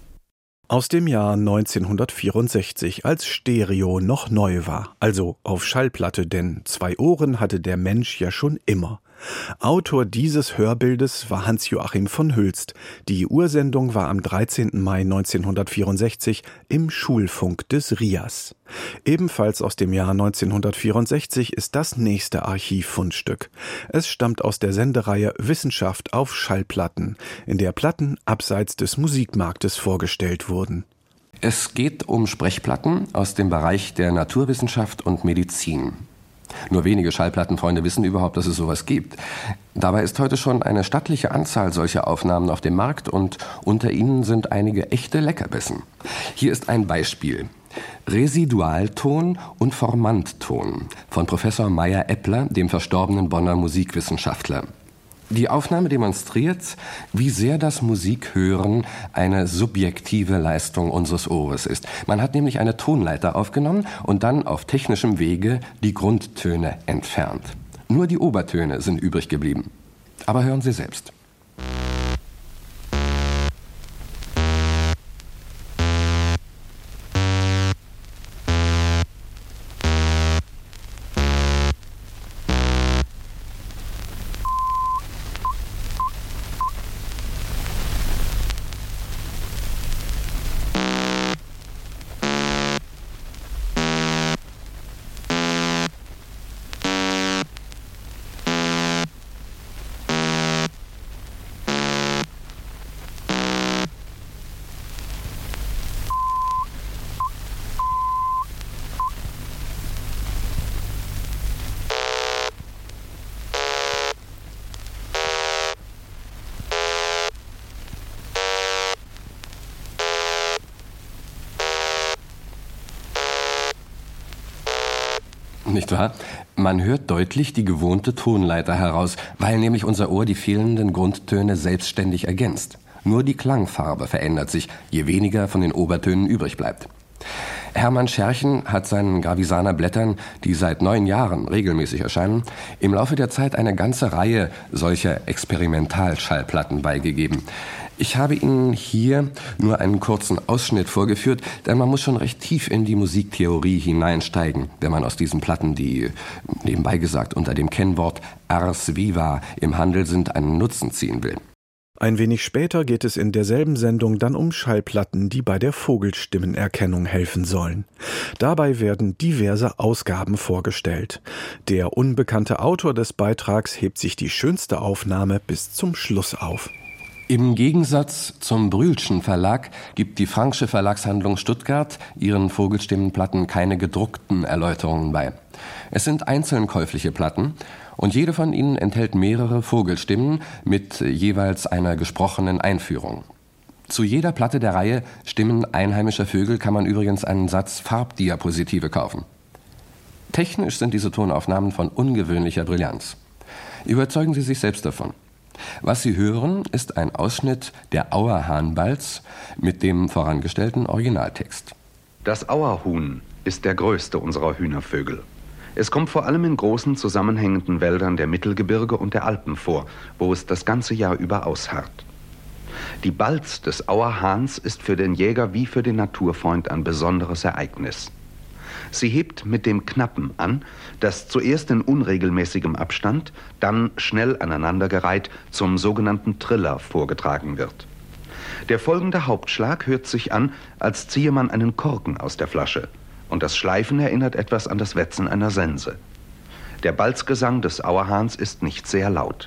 Aus dem Jahr neunzehnhundertvierundsechzig, als Stereo noch neu war, also auf Schallplatte, denn zwei Ohren hatte der Mensch ja schon immer. Autor dieses Hörbildes war Hans-Joachim von Hülst. Die Ursendung war am dreizehnten Mai neunzehnhundertvierundsechzig im Schulfunk des R I A S. Ebenfalls aus dem Jahr neunzehnhundertvierundsechzig ist das nächste Archivfundstück. Es stammt aus der Sendereihe Wissenschaft auf Schallplatten, in der Platten abseits des Musikmarktes vorgestellt wurden.
Es geht um Sprechplatten aus dem Bereich der Naturwissenschaft und Medizin. Nur wenige Schallplattenfreunde wissen überhaupt, dass es sowas gibt. Dabei ist heute schon eine stattliche Anzahl solcher Aufnahmen auf dem Markt und unter ihnen sind einige echte Leckerbissen. Hier ist ein Beispiel. Residualton und Formantton von Professor Meyer-Eppler, dem verstorbenen Bonner Musikwissenschaftler. Die Aufnahme demonstriert, wie sehr das Musikhören eine subjektive Leistung unseres Ohres ist. Man hat nämlich eine Tonleiter aufgenommen und dann auf technischem Wege die Grundtöne entfernt. Nur die Obertöne sind übrig geblieben. Aber hören Sie selbst. Nicht wahr? Man hört deutlich die gewohnte Tonleiter heraus, weil nämlich unser Ohr die fehlenden Grundtöne selbstständig ergänzt. Nur die Klangfarbe verändert sich, je weniger von den Obertönen übrig bleibt. Hermann Scherchen hat seinen Gravisaner Blättern, die seit neun Jahren regelmäßig erscheinen, im Laufe der Zeit eine ganze Reihe solcher Experimentalschallplatten beigegeben. Ich habe Ihnen hier nur einen kurzen Ausschnitt vorgeführt, denn man muss schon recht tief in die Musiktheorie hineinsteigen, wenn man aus diesen Platten, die nebenbei gesagt unter dem Kennwort Ars Viva im Handel sind, einen Nutzen ziehen will.
Ein wenig später geht es in derselben Sendung dann um Schallplatten, die bei der Vogelstimmenerkennung helfen sollen. Dabei werden diverse Ausgaben vorgestellt. Der unbekannte Autor des Beitrags hebt sich die schönste Aufnahme bis zum Schluss auf.
Im Gegensatz zum Brühlschen Verlag gibt die Franksche Verlagshandlung Stuttgart ihren Vogelstimmenplatten keine gedruckten Erläuterungen bei. Es sind einzeln käufliche Platten und jede von ihnen enthält mehrere Vogelstimmen mit jeweils einer gesprochenen Einführung. Zu jeder Platte der Reihe Stimmen einheimischer Vögel kann man übrigens einen Satz Farbdiapositive kaufen. Technisch sind diese Tonaufnahmen von ungewöhnlicher Brillanz. Überzeugen Sie sich selbst davon. Was Sie hören, ist ein Ausschnitt der Auerhahnbalz mit dem vorangestellten Originaltext.
Das Auerhuhn ist der größte unserer Hühnervögel. Es kommt vor allem in großen zusammenhängenden Wäldern der Mittelgebirge und der Alpen vor, wo es das ganze Jahr über ausharrt. Die Balz des Auerhahns ist für den Jäger wie für den Naturfreund ein besonderes Ereignis. Sie hebt mit dem Knappen an, das zuerst in unregelmäßigem Abstand, dann schnell aneinandergereiht zum sogenannten Triller vorgetragen wird. Der folgende Hauptschlag hört sich an, als ziehe man einen Korken aus der Flasche, und das Schleifen erinnert etwas an das Wetzen einer Sense. Der Balzgesang des Auerhahns ist nicht sehr laut.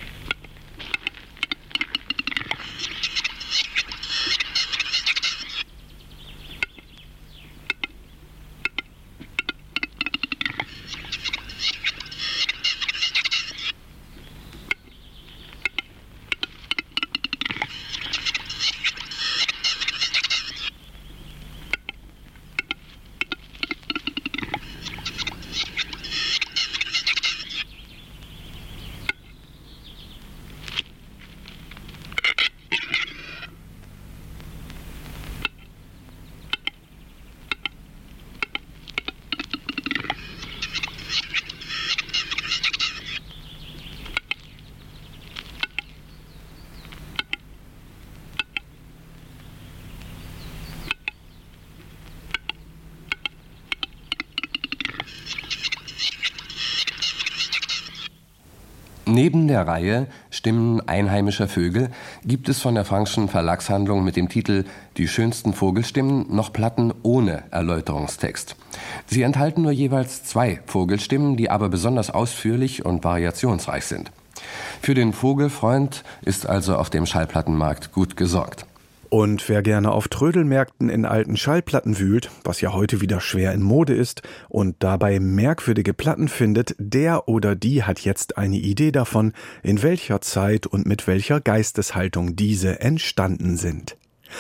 Neben der Reihe Stimmen einheimischer Vögel gibt es von der Frankschen Verlagshandlung mit dem Titel »Die schönsten Vogelstimmen« noch Platten ohne Erläuterungstext. Sie enthalten nur jeweils zwei Vogelstimmen, die aber besonders ausführlich und variationsreich sind. Für den Vogelfreund ist also auf dem Schallplattenmarkt gut gesorgt.
Und wer gerne auf Trödelmärkten in alten Schallplatten wühlt, was ja heute wieder schwer in Mode ist, und dabei merkwürdige Platten findet, der oder die hat jetzt eine Idee davon, in welcher Zeit und mit welcher Geisteshaltung diese entstanden sind.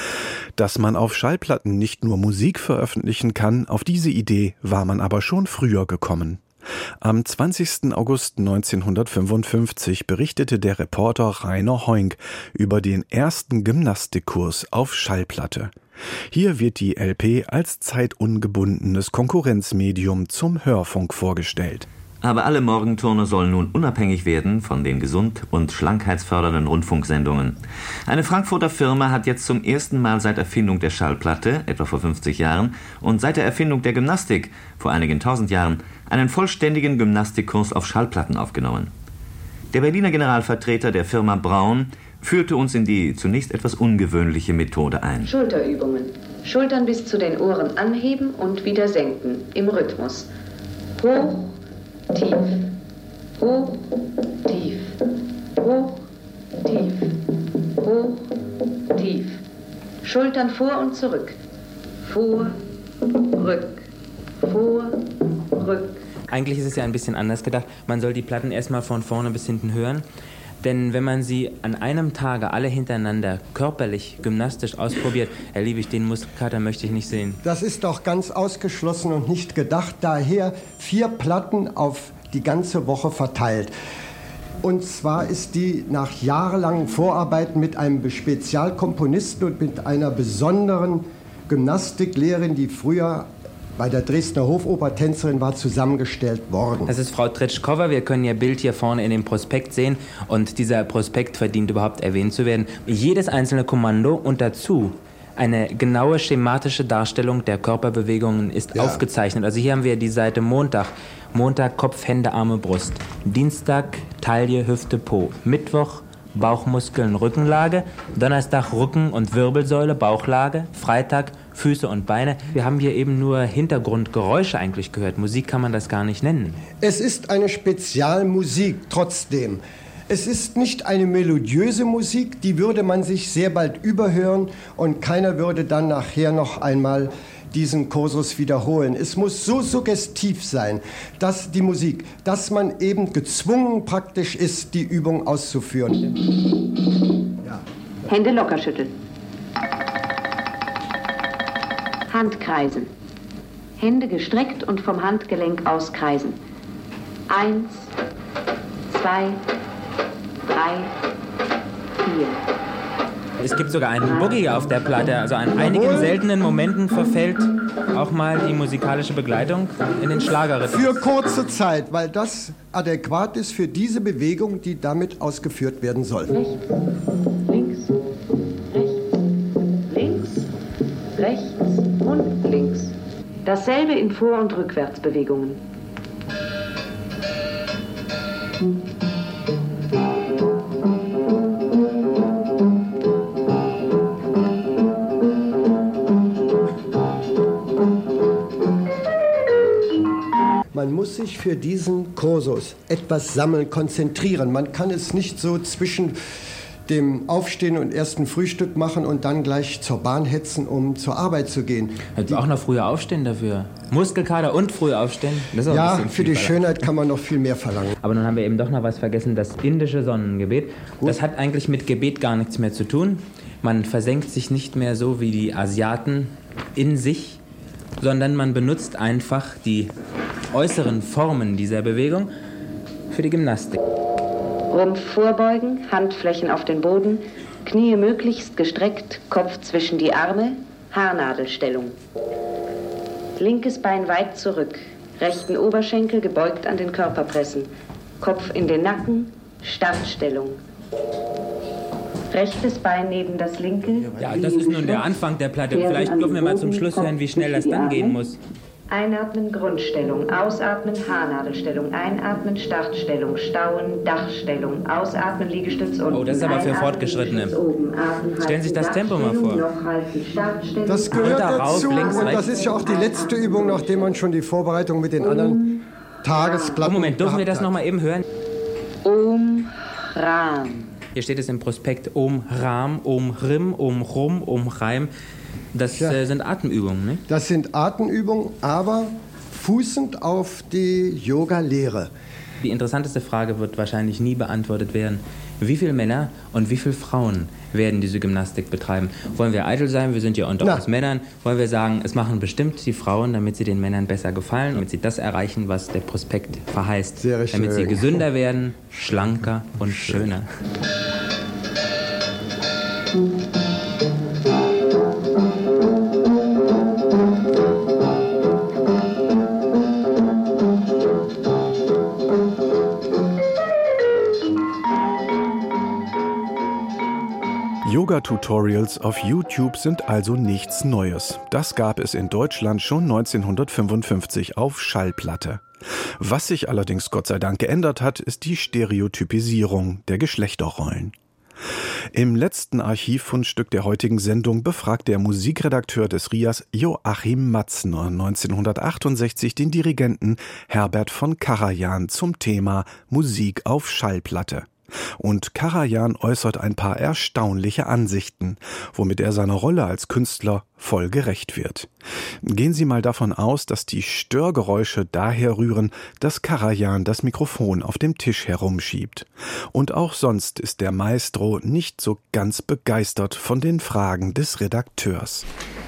Dass man auf Schallplatten nicht nur Musik veröffentlichen kann, auf diese Idee war man aber schon früher gekommen. Am zwanzigsten August neunzehnhundertfünfundfünfzig berichtete der Reporter Rainer Heunk über den ersten Gymnastikkurs auf Schallplatte. Hier wird die L P als zeitungebundenes Konkurrenzmedium zum Hörfunk vorgestellt.
Aber alle Morgenturner sollen nun unabhängig werden von den gesund- und schlankheitsfördernden Rundfunksendungen. Eine Frankfurter Firma hat jetzt zum ersten Mal seit Erfindung der Schallplatte, etwa vor fünfzig Jahren, und seit der Erfindung der Gymnastik, vor einigen tausend Jahren, einen vollständigen Gymnastikkurs auf Schallplatten aufgenommen. Der Berliner Generalvertreter der Firma Braun führte uns in die zunächst etwas ungewöhnliche Methode ein.
Schulterübungen. Schultern bis zu den Ohren anheben und wieder senken, im Rhythmus. Hoch, tief, hoch, tief, hoch, tief, hoch, tief. Schultern vor und zurück. Vor, rück, vor, rück.
Eigentlich ist es ja ein bisschen anders gedacht. Man soll die Platten erstmal von vorne bis hinten hören. Denn wenn man sie an einem Tage alle hintereinander körperlich, gymnastisch ausprobiert, Herr Liebig, den Muskelkater möchte ich nicht sehen.
Das ist doch ganz ausgeschlossen und nicht gedacht. Daher vier Platten auf die ganze Woche verteilt. Und zwar ist die nach jahrelangen Vorarbeiten mit einem Spezialkomponisten und mit einer besonderen Gymnastiklehrerin, die früher bei der Dresdner Hofoper Tänzerin war, zusammengestellt worden.
Das ist Frau Tretschkowa. Wir können ihr Bild hier vorne in dem Prospekt sehen. Und dieser Prospekt verdient überhaupt erwähnt zu werden. Jedes einzelne Kommando und dazu eine genaue schematische Darstellung der Körperbewegungen ist ja. aufgezeichnet. Also hier haben wir die Seite Montag. Montag Kopf, Hände, Arme, Brust. Dienstag Taille, Hüfte, Po. Mittwoch Bauchmuskeln, Rückenlage. Donnerstag Rücken- und Wirbelsäule, Bauchlage. Freitag Füße und Beine. Wir haben hier eben nur Hintergrundgeräusche eigentlich gehört. Musik kann man das gar nicht nennen.
Es ist eine Spezialmusik trotzdem. Es ist nicht eine melodiöse Musik, die würde man sich sehr bald überhören und keiner würde dann nachher noch einmal diesen Kursus wiederholen. Es muss so suggestiv sein, dass die Musik, dass man eben gezwungen praktisch ist, die Übung auszuführen.
Ja. Hände locker schütteln. Handkreisen. Hände gestreckt und vom Handgelenk auskreisen. Eins, zwei, drei, vier.
Es gibt sogar einen Boogie auf der Platte. Also an einigen seltenen Momenten verfällt auch mal die musikalische Begleitung in den Schlagerrhythmus.
Für kurze Zeit, weil das adäquat ist für diese Bewegung, die damit ausgeführt werden soll.
Rechts, links, rechts, links, rechts und links. Dasselbe in Vor- und Rückwärtsbewegungen.
Man muss sich für diesen Kursus etwas sammeln, konzentrieren. Man kann es nicht so zwischen dem Aufstehen und ersten Frühstück machen und dann gleich zur Bahn hetzen, um zur Arbeit zu gehen.
Also auch noch früher aufstehen dafür. Muskelkater und früh aufstehen. Das ist auch
ja,
ein bisschen
für die
verlangt.
Schönheit kann man noch viel mehr verlangen.
Aber nun haben wir eben doch noch was vergessen, das indische Sonnengebet. Gut. Das hat eigentlich mit Gebet gar nichts mehr zu tun. Man versenkt sich nicht mehr so wie die Asiaten in sich, sondern man benutzt einfach die äußeren Formen dieser Bewegung für die Gymnastik.
Rumpf vorbeugen, Handflächen auf den Boden, Knie möglichst gestreckt, Kopf zwischen die Arme, Haarnadelstellung. Linkes Bein weit zurück, rechten Oberschenkel gebeugt an den Körper pressen, Kopf in den Nacken, Startstellung. Rechtes Bein neben das linke.
Ja, das ist nun der Anfang der Platte. Vielleicht dürfen wir mal zum Schluss hören, wie schnell das dann gehen muss.
Einatmen, Grundstellung, ausatmen, Haarnadelstellung, einatmen, Startstellung, Stauen, Dachstellung, ausatmen, Liegestütz unten.
Oh, das ist aber für Fortgeschrittene. Stellen Sie sich das Tempo mal vor.
Das gehört dazu und das ist ja auch die letzte Übung, nachdem man schon die Vorbereitung mit den anderen Tagesplatten.
Oh, Moment, dürfen wir das noch mal eben hören?
Om Ram.
Hier steht es im Prospekt Om Ram, Om Rim, Om Rum, Om Reim. Das ja. äh, sind Atemübungen, ne?
Das sind Atemübungen, aber fußend auf die Yoga-Lehre.
Die interessanteste Frage wird wahrscheinlich nie beantwortet werden. Wie viele Männer und wie viele Frauen werden diese Gymnastik betreiben? Wollen wir eitel sein? Wir sind ja unter uns Männern. Wollen wir sagen, es machen bestimmt die Frauen, damit sie den Männern besser gefallen, damit sie das erreichen, was der Prospekt verheißt.
Sehr schön.
Damit sie gesünder werden, schlanker und schöner.
Yoga-Tutorials auf YouTube sind also nichts Neues. Das gab es in Deutschland schon neunzehnhundertfünfundfünfzig auf Schallplatte. Was sich allerdings Gott sei Dank geändert hat, ist die Stereotypisierung der Geschlechterrollen. Im letzten Archivfundstück der heutigen Sendung befragt der Musikredakteur des R I A S Joachim Matzner neunzehnhundertachtundsechzig den Dirigenten Herbert von Karajan zum Thema Musik auf Schallplatte. Und Karajan äußert ein paar erstaunliche Ansichten, womit er seiner Rolle als Künstler voll gerecht wird. Gehen Sie mal davon aus, dass die Störgeräusche daher rühren, dass Karajan das Mikrofon auf dem Tisch herumschiebt. Und auch sonst ist der Maestro nicht so ganz begeistert von den Fragen des Redakteurs.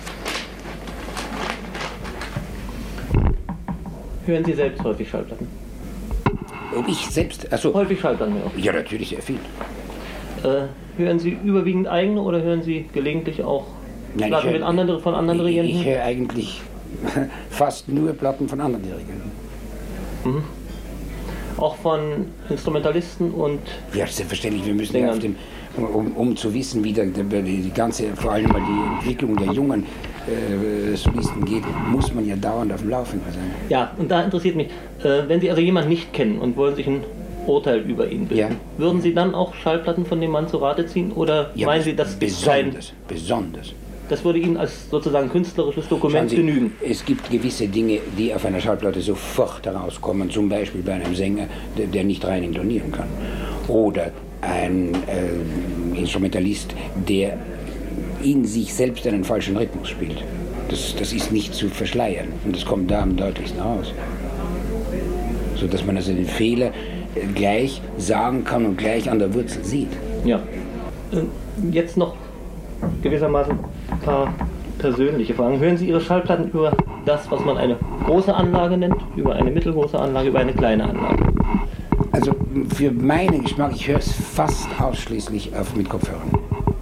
Hören Sie selbst häufig Schallplatten?
Ob ich selbst? Achso.
Häufig Schallplatten, ja.
Ja, natürlich sehr viel.
Äh, hören Sie überwiegend eigene oder hören Sie gelegentlich auch
Nein,
Platten
hör,
mit anderen, von anderen
ich,
Dirigenten?
Ich höre eigentlich fast nur Platten von anderen Dirigenten.
Mhm. Auch von Instrumentalisten und...
Ja, selbstverständlich. Wir müssen ja auf dem, um, um zu wissen, wie der, der, die ganze, vor allem mal die Entwicklung der jungen äh, Solisten geht, muss man ja dauernd auf dem Laufenden sein.
Ja, und da interessiert mich, äh, wenn Sie also jemanden nicht kennen und wollen sich ein Urteil über ihn bilden, ja. würden Sie dann auch Schallplatten von dem Mann zu Rate ziehen? Oder ja, meinen Sie, dass
besonders, sein, besonders.
Das würde Ihnen als sozusagen künstlerisches Dokument
Sie,
genügen?
Es gibt gewisse Dinge, die auf einer Schallplatte sofort herauskommen, zum Beispiel bei einem Sänger, der, der nicht rein intonieren kann. Oder ein äh, Instrumentalist, der in sich selbst einen falschen Rhythmus spielt. Das, das ist nicht zu verschleiern und das kommt da am deutlichsten raus. So dass man also den Fehler gleich sagen kann und gleich an der Wurzel sieht.
Ja. Jetzt noch gewissermaßen ein paar persönliche Fragen. Hören Sie Ihre Schallplatten über das, was man eine große Anlage nennt, über eine mittelgroße Anlage, über eine kleine Anlage?
Also für meinen Geschmack, ich höre es fast ausschließlich auf, mit Kopfhörern.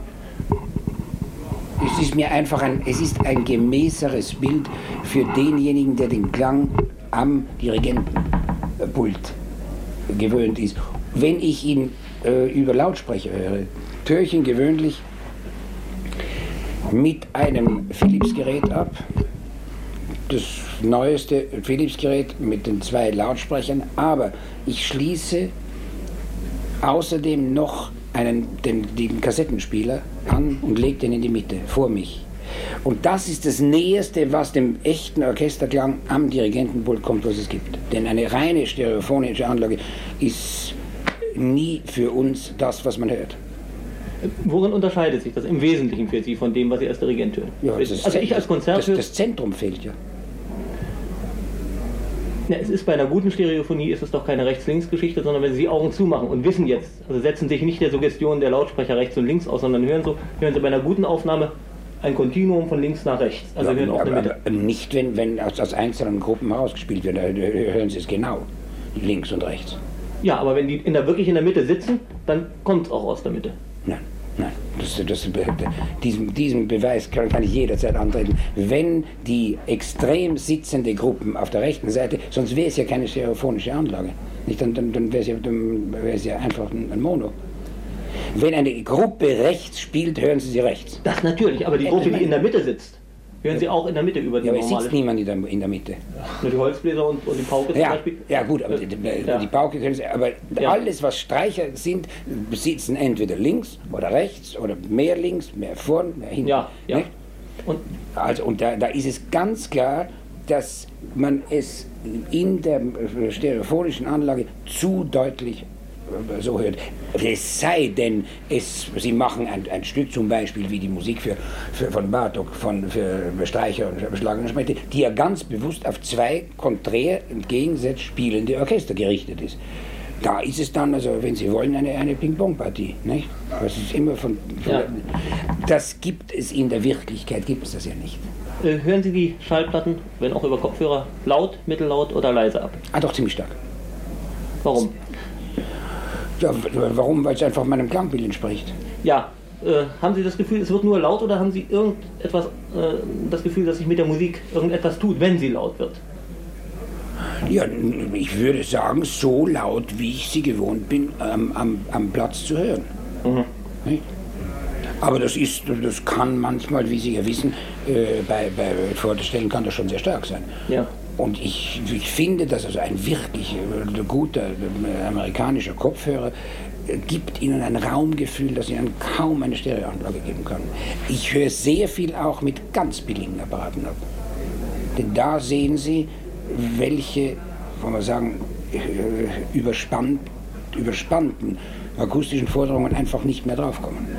Es ist mir einfach ein, es ist ein gemäßeres Bild für denjenigen, der den Klang am Dirigentenpult gewöhnt ist. Wenn ich ihn äh, über Lautsprecher höre, höre ich ihn gewöhnlich mit einem Philips-Gerät ab. Das neueste Philips-Gerät mit den zwei Lautsprechern, aber ich schließe außerdem noch einen, den, den Kassettenspieler an und lege den in die Mitte, vor mich. Und das ist das Näherste, was dem echten Orchesterklang am Dirigentenpult kommt, was es gibt. Denn eine reine stereophonische Anlage ist nie für uns das, was man hört.
Worin unterscheidet sich das im Wesentlichen für Sie von dem, was Sie als Dirigent hören?
Ja, das
also ich als Konzert
das, das Zentrum fehlt ja.
Ja, es ist bei einer guten Stereophonie ist es doch keine Rechts-Links-Geschichte, sondern wenn Sie die Augen zumachen und wissen jetzt, also setzen sich nicht der Suggestion der Lautsprecher rechts und links aus, sondern hören so, hören Sie bei einer guten Aufnahme ein Kontinuum von links nach rechts. Also
ja,
hören auch
aber,
eine Mitte.
aber nicht, wenn, wenn aus, aus einzelnen Gruppen herausgespielt wird, da hören Sie es genau, links und rechts.
Ja, aber wenn die in der, wirklich in der Mitte sitzen, dann kommt es auch aus der Mitte.
Nein, nein. Das, das, diesen, diesen Beweis kann, kann ich jederzeit antreten. Wenn die extrem sitzende Gruppen auf der rechten Seite, sonst wäre es ja keine stereophonische Anlage. Nicht, dann dann, dann wäre es ja, ja einfach ein, ein Mono. Wenn eine Gruppe rechts spielt, hören Sie sie rechts.
Das natürlich, aber die Gruppe, die in der Mitte sitzt, hören Sie auch in der Mitte über die
ja, aber
normale...
es sitzt niemand in der, in der Mitte.
Nur die Holzbläser und, und die Pauke zum
ja,
Beispiel?
Ja gut, aber die, die, ja. die Pauke können Sie... Aber ja. alles, was Streicher sind, sitzen entweder links oder rechts oder mehr links, mehr vorn, mehr hinten.
Ja, ja.
Und, also, und da, da ist es ganz klar, dass man es in der stereophonischen Anlage zu deutlich so hört. Es sei denn, es, Sie machen ein, ein Stück zum Beispiel wie die Musik für, für, von Bartók, von, für Streicher und Schlagereinstrumente, die ja ganz bewusst auf zwei konträr entgegensetzt spielende Orchester gerichtet ist. Da ist es dann, also wenn Sie wollen, eine, eine Ping-Pong-Partie. Nicht? Das ist immer von, von ja. Das gibt es in der Wirklichkeit, gibt es das ja nicht.
Äh, hören Sie die Schallplatten, wenn auch über Kopfhörer, laut, mittellaut oder leise ab?
Ah, doch, ziemlich stark.
Warum?
Ja, warum? Weil es einfach meinem Klangbild entspricht.
Ja, äh, haben Sie das Gefühl, es wird nur laut oder haben Sie irgendetwas, äh, das Gefühl, dass sich mit der Musik irgendetwas tut, wenn sie laut wird?
Ja, ich würde sagen, so laut, wie ich sie gewohnt bin, ähm, am, am Platz zu hören. Mhm. Aber das ist, das kann manchmal, wie Sie ja wissen, äh, bei, bei Vorderstellen kann das schon sehr stark sein.
Ja.
Und ich, ich finde, dass also ein wirklich äh, guter äh, amerikanischer Kopfhörer äh, gibt Ihnen ein Raumgefühl, das Ihnen kaum eine Stereoanlage geben kann. Ich höre sehr viel auch mit ganz billigen Apparaten ab. Denn da sehen Sie, welche, wollen wir sagen, äh, überspannt, überspannten akustischen Forderungen einfach nicht mehr draufkommen.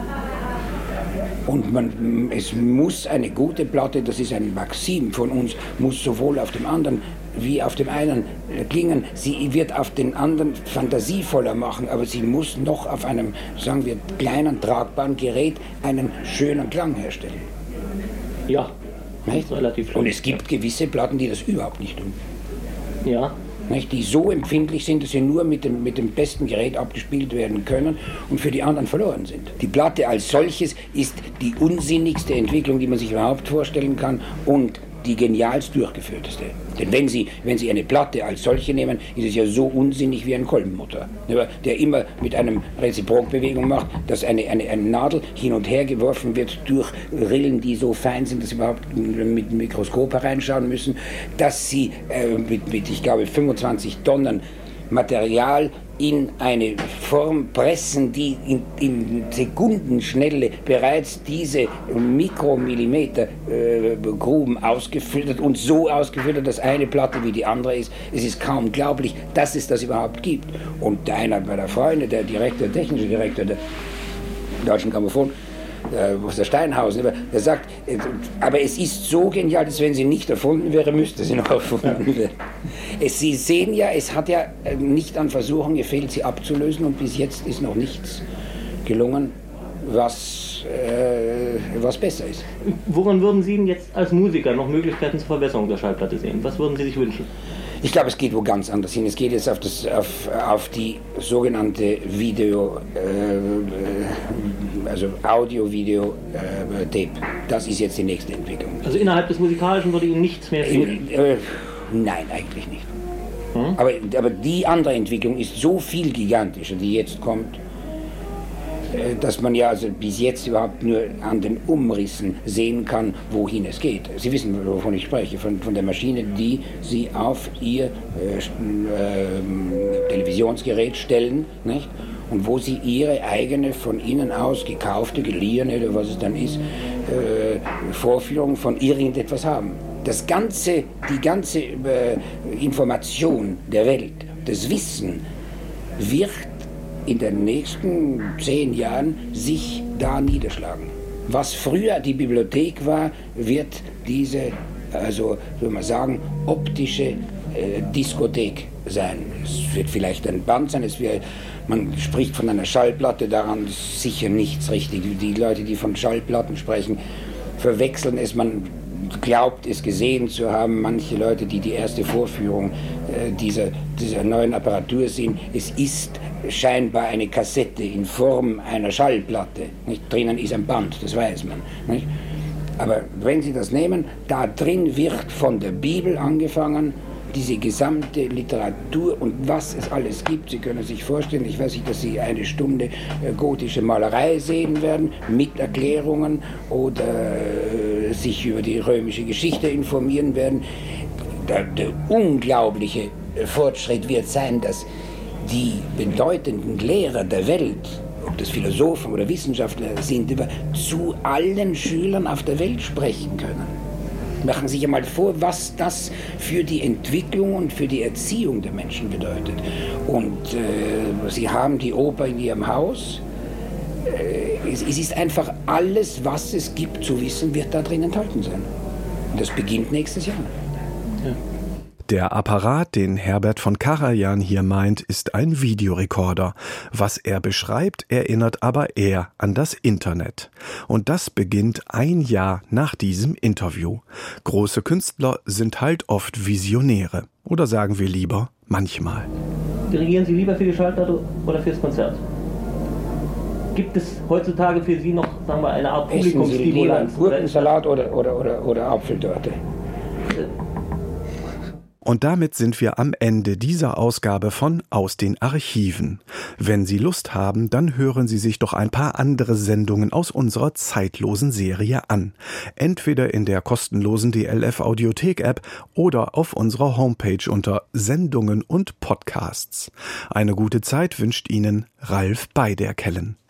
Und man, es muss eine gute Platte, das ist ein Maxim von uns, muss sowohl auf dem anderen wie auf dem einen klingen. Sie wird auf den anderen fantasievoller machen, aber sie muss noch auf einem, sagen wir, kleinen, tragbaren Gerät einen schönen Klang herstellen.
Ja,
das ist relativ schön. Und es gibt gewisse Platten, die das überhaupt nicht tun.
Ja.
Nicht, die so empfindlich sind, dass sie nur mit dem, mit dem besten Gerät abgespielt werden können und für die anderen verloren sind. Die Platte als solches ist die unsinnigste Entwicklung, die man sich überhaupt vorstellen kann und die genialst durchgeführteste. Denn wenn Sie, wenn Sie eine Platte als solche nehmen, ist es ja so unsinnig wie ein Kolbenmotor, der immer mit einer Reziprokbewegung macht, dass eine, eine, eine Nadel hin und her geworfen wird durch Rillen, die so fein sind, dass Sie überhaupt mit dem Mikroskop hereinschauen müssen, dass Sie äh, mit, mit, ich glaube, fünfundzwanzig Tonnen Material in eine Form pressen, die in, in Sekundenschnelle bereits diese Mikromillimeter äh, Gruben ausgefüllt hat und so ausgefüllt hat, dass eine Platte wie die andere ist. Es ist kaum glaublich, dass es das überhaupt gibt. Und einer meiner Freunde, der Direktor, der technische Direktor der Deutschen Grammophon, aus der Steinhausen, der sagt, aber es ist so genial, dass wenn sie nicht erfunden wäre, müsste sie noch erfunden werden. Es, sie sehen ja, es hat ja nicht an Versuchen gefehlt, sie abzulösen und bis jetzt ist noch nichts gelungen, was, äh, was besser ist.
Woran würden Sie denn jetzt als Musiker noch Möglichkeiten zur Verbesserung der Schallplatte sehen? Was würden Sie sich wünschen?
Ich glaube, es geht wo ganz anders hin. Es geht jetzt auf, das, auf, auf die sogenannte Video, äh, also Audio-Video-Tape. Das ist jetzt die nächste Entwicklung.
Also innerhalb des Musikalischen würde Ihnen nichts mehr fehlen?
Äh, äh, nein, eigentlich nicht. Hm? Aber, aber die andere Entwicklung ist so viel gigantischer, die jetzt kommt, dass man ja also bis jetzt überhaupt nur an den Umrissen sehen kann, wohin es geht. Sie wissen, wovon ich spreche, von, von der Maschine, die Sie auf Ihr äh, äh, Televisionsgerät stellen, nicht? Und wo Sie Ihre eigene, von Ihnen aus gekaufte, geliehene, oder was es dann ist, äh, Vorführung von irgendetwas haben. Das ganze, die ganze äh, Information der Welt, das Wissen wird in den nächsten zehn Jahren sich da niederschlagen. Was früher die Bibliothek war, wird diese, also soll man sagen, optische äh, Diskothek sein. Es wird vielleicht ein Band sein, es wird, man spricht von einer Schallplatte, daran ist sicher nichts richtig. Die Leute, die von Schallplatten sprechen, verwechseln es, man glaubt es gesehen zu haben, manche Leute, die die erste Vorführung äh, dieser, dieser neuen Apparatur sehen, es ist scheinbar eine Kassette in Form einer Schallplatte. Nicht? Drinnen ist ein Band, das weiß man. Nicht? Aber wenn Sie das nehmen, da drin wird von der Bibel angefangen, diese gesamte Literatur und was es alles gibt. Sie können sich vorstellen, ich weiß nicht, dass Sie eine Stunde äh, gotische Malerei sehen werden, mit Erklärungen oder äh, sich über die römische Geschichte informieren werden. Der, der unglaubliche Fortschritt wird sein, dass die bedeutenden Lehrer der Welt, ob das Philosophen oder Wissenschaftler sind, zu allen Schülern auf der Welt sprechen können. Machen Sie sich einmal vor, was das für die Entwicklung und für die Erziehung der Menschen bedeutet. Und äh, Sie haben die Oper in Ihrem Haus. Äh, es, es ist einfach alles, was es gibt zu wissen, wird da drin enthalten sein. Und das beginnt nächstes Jahr.
Ja. Der Apparat, den Herbert von Karajan hier meint, ist ein Videorekorder. Was er beschreibt, erinnert aber eher an das Internet. Und das beginnt ein Jahr nach diesem Interview. Große Künstler sind halt oft Visionäre. Oder sagen wir lieber manchmal.
Dirigieren Sie lieber für die Schallplatte oder fürs Konzert? Gibt es heutzutage für Sie noch, sagen wir, eine Art Publikumsstimulanz?
Gurkensalat oder, oder, oder, oder Apfeltorte?
Und damit sind wir am Ende dieser Ausgabe von Aus den Archiven. Wenn Sie Lust haben, dann hören Sie sich doch ein paar andere Sendungen aus unserer zeitlosen Serie an. Entweder in der kostenlosen D L F Audiothek App oder auf unserer Homepage unter Sendungen und Podcasts. Eine gute Zeit wünscht Ihnen Ralf Beiderkellen.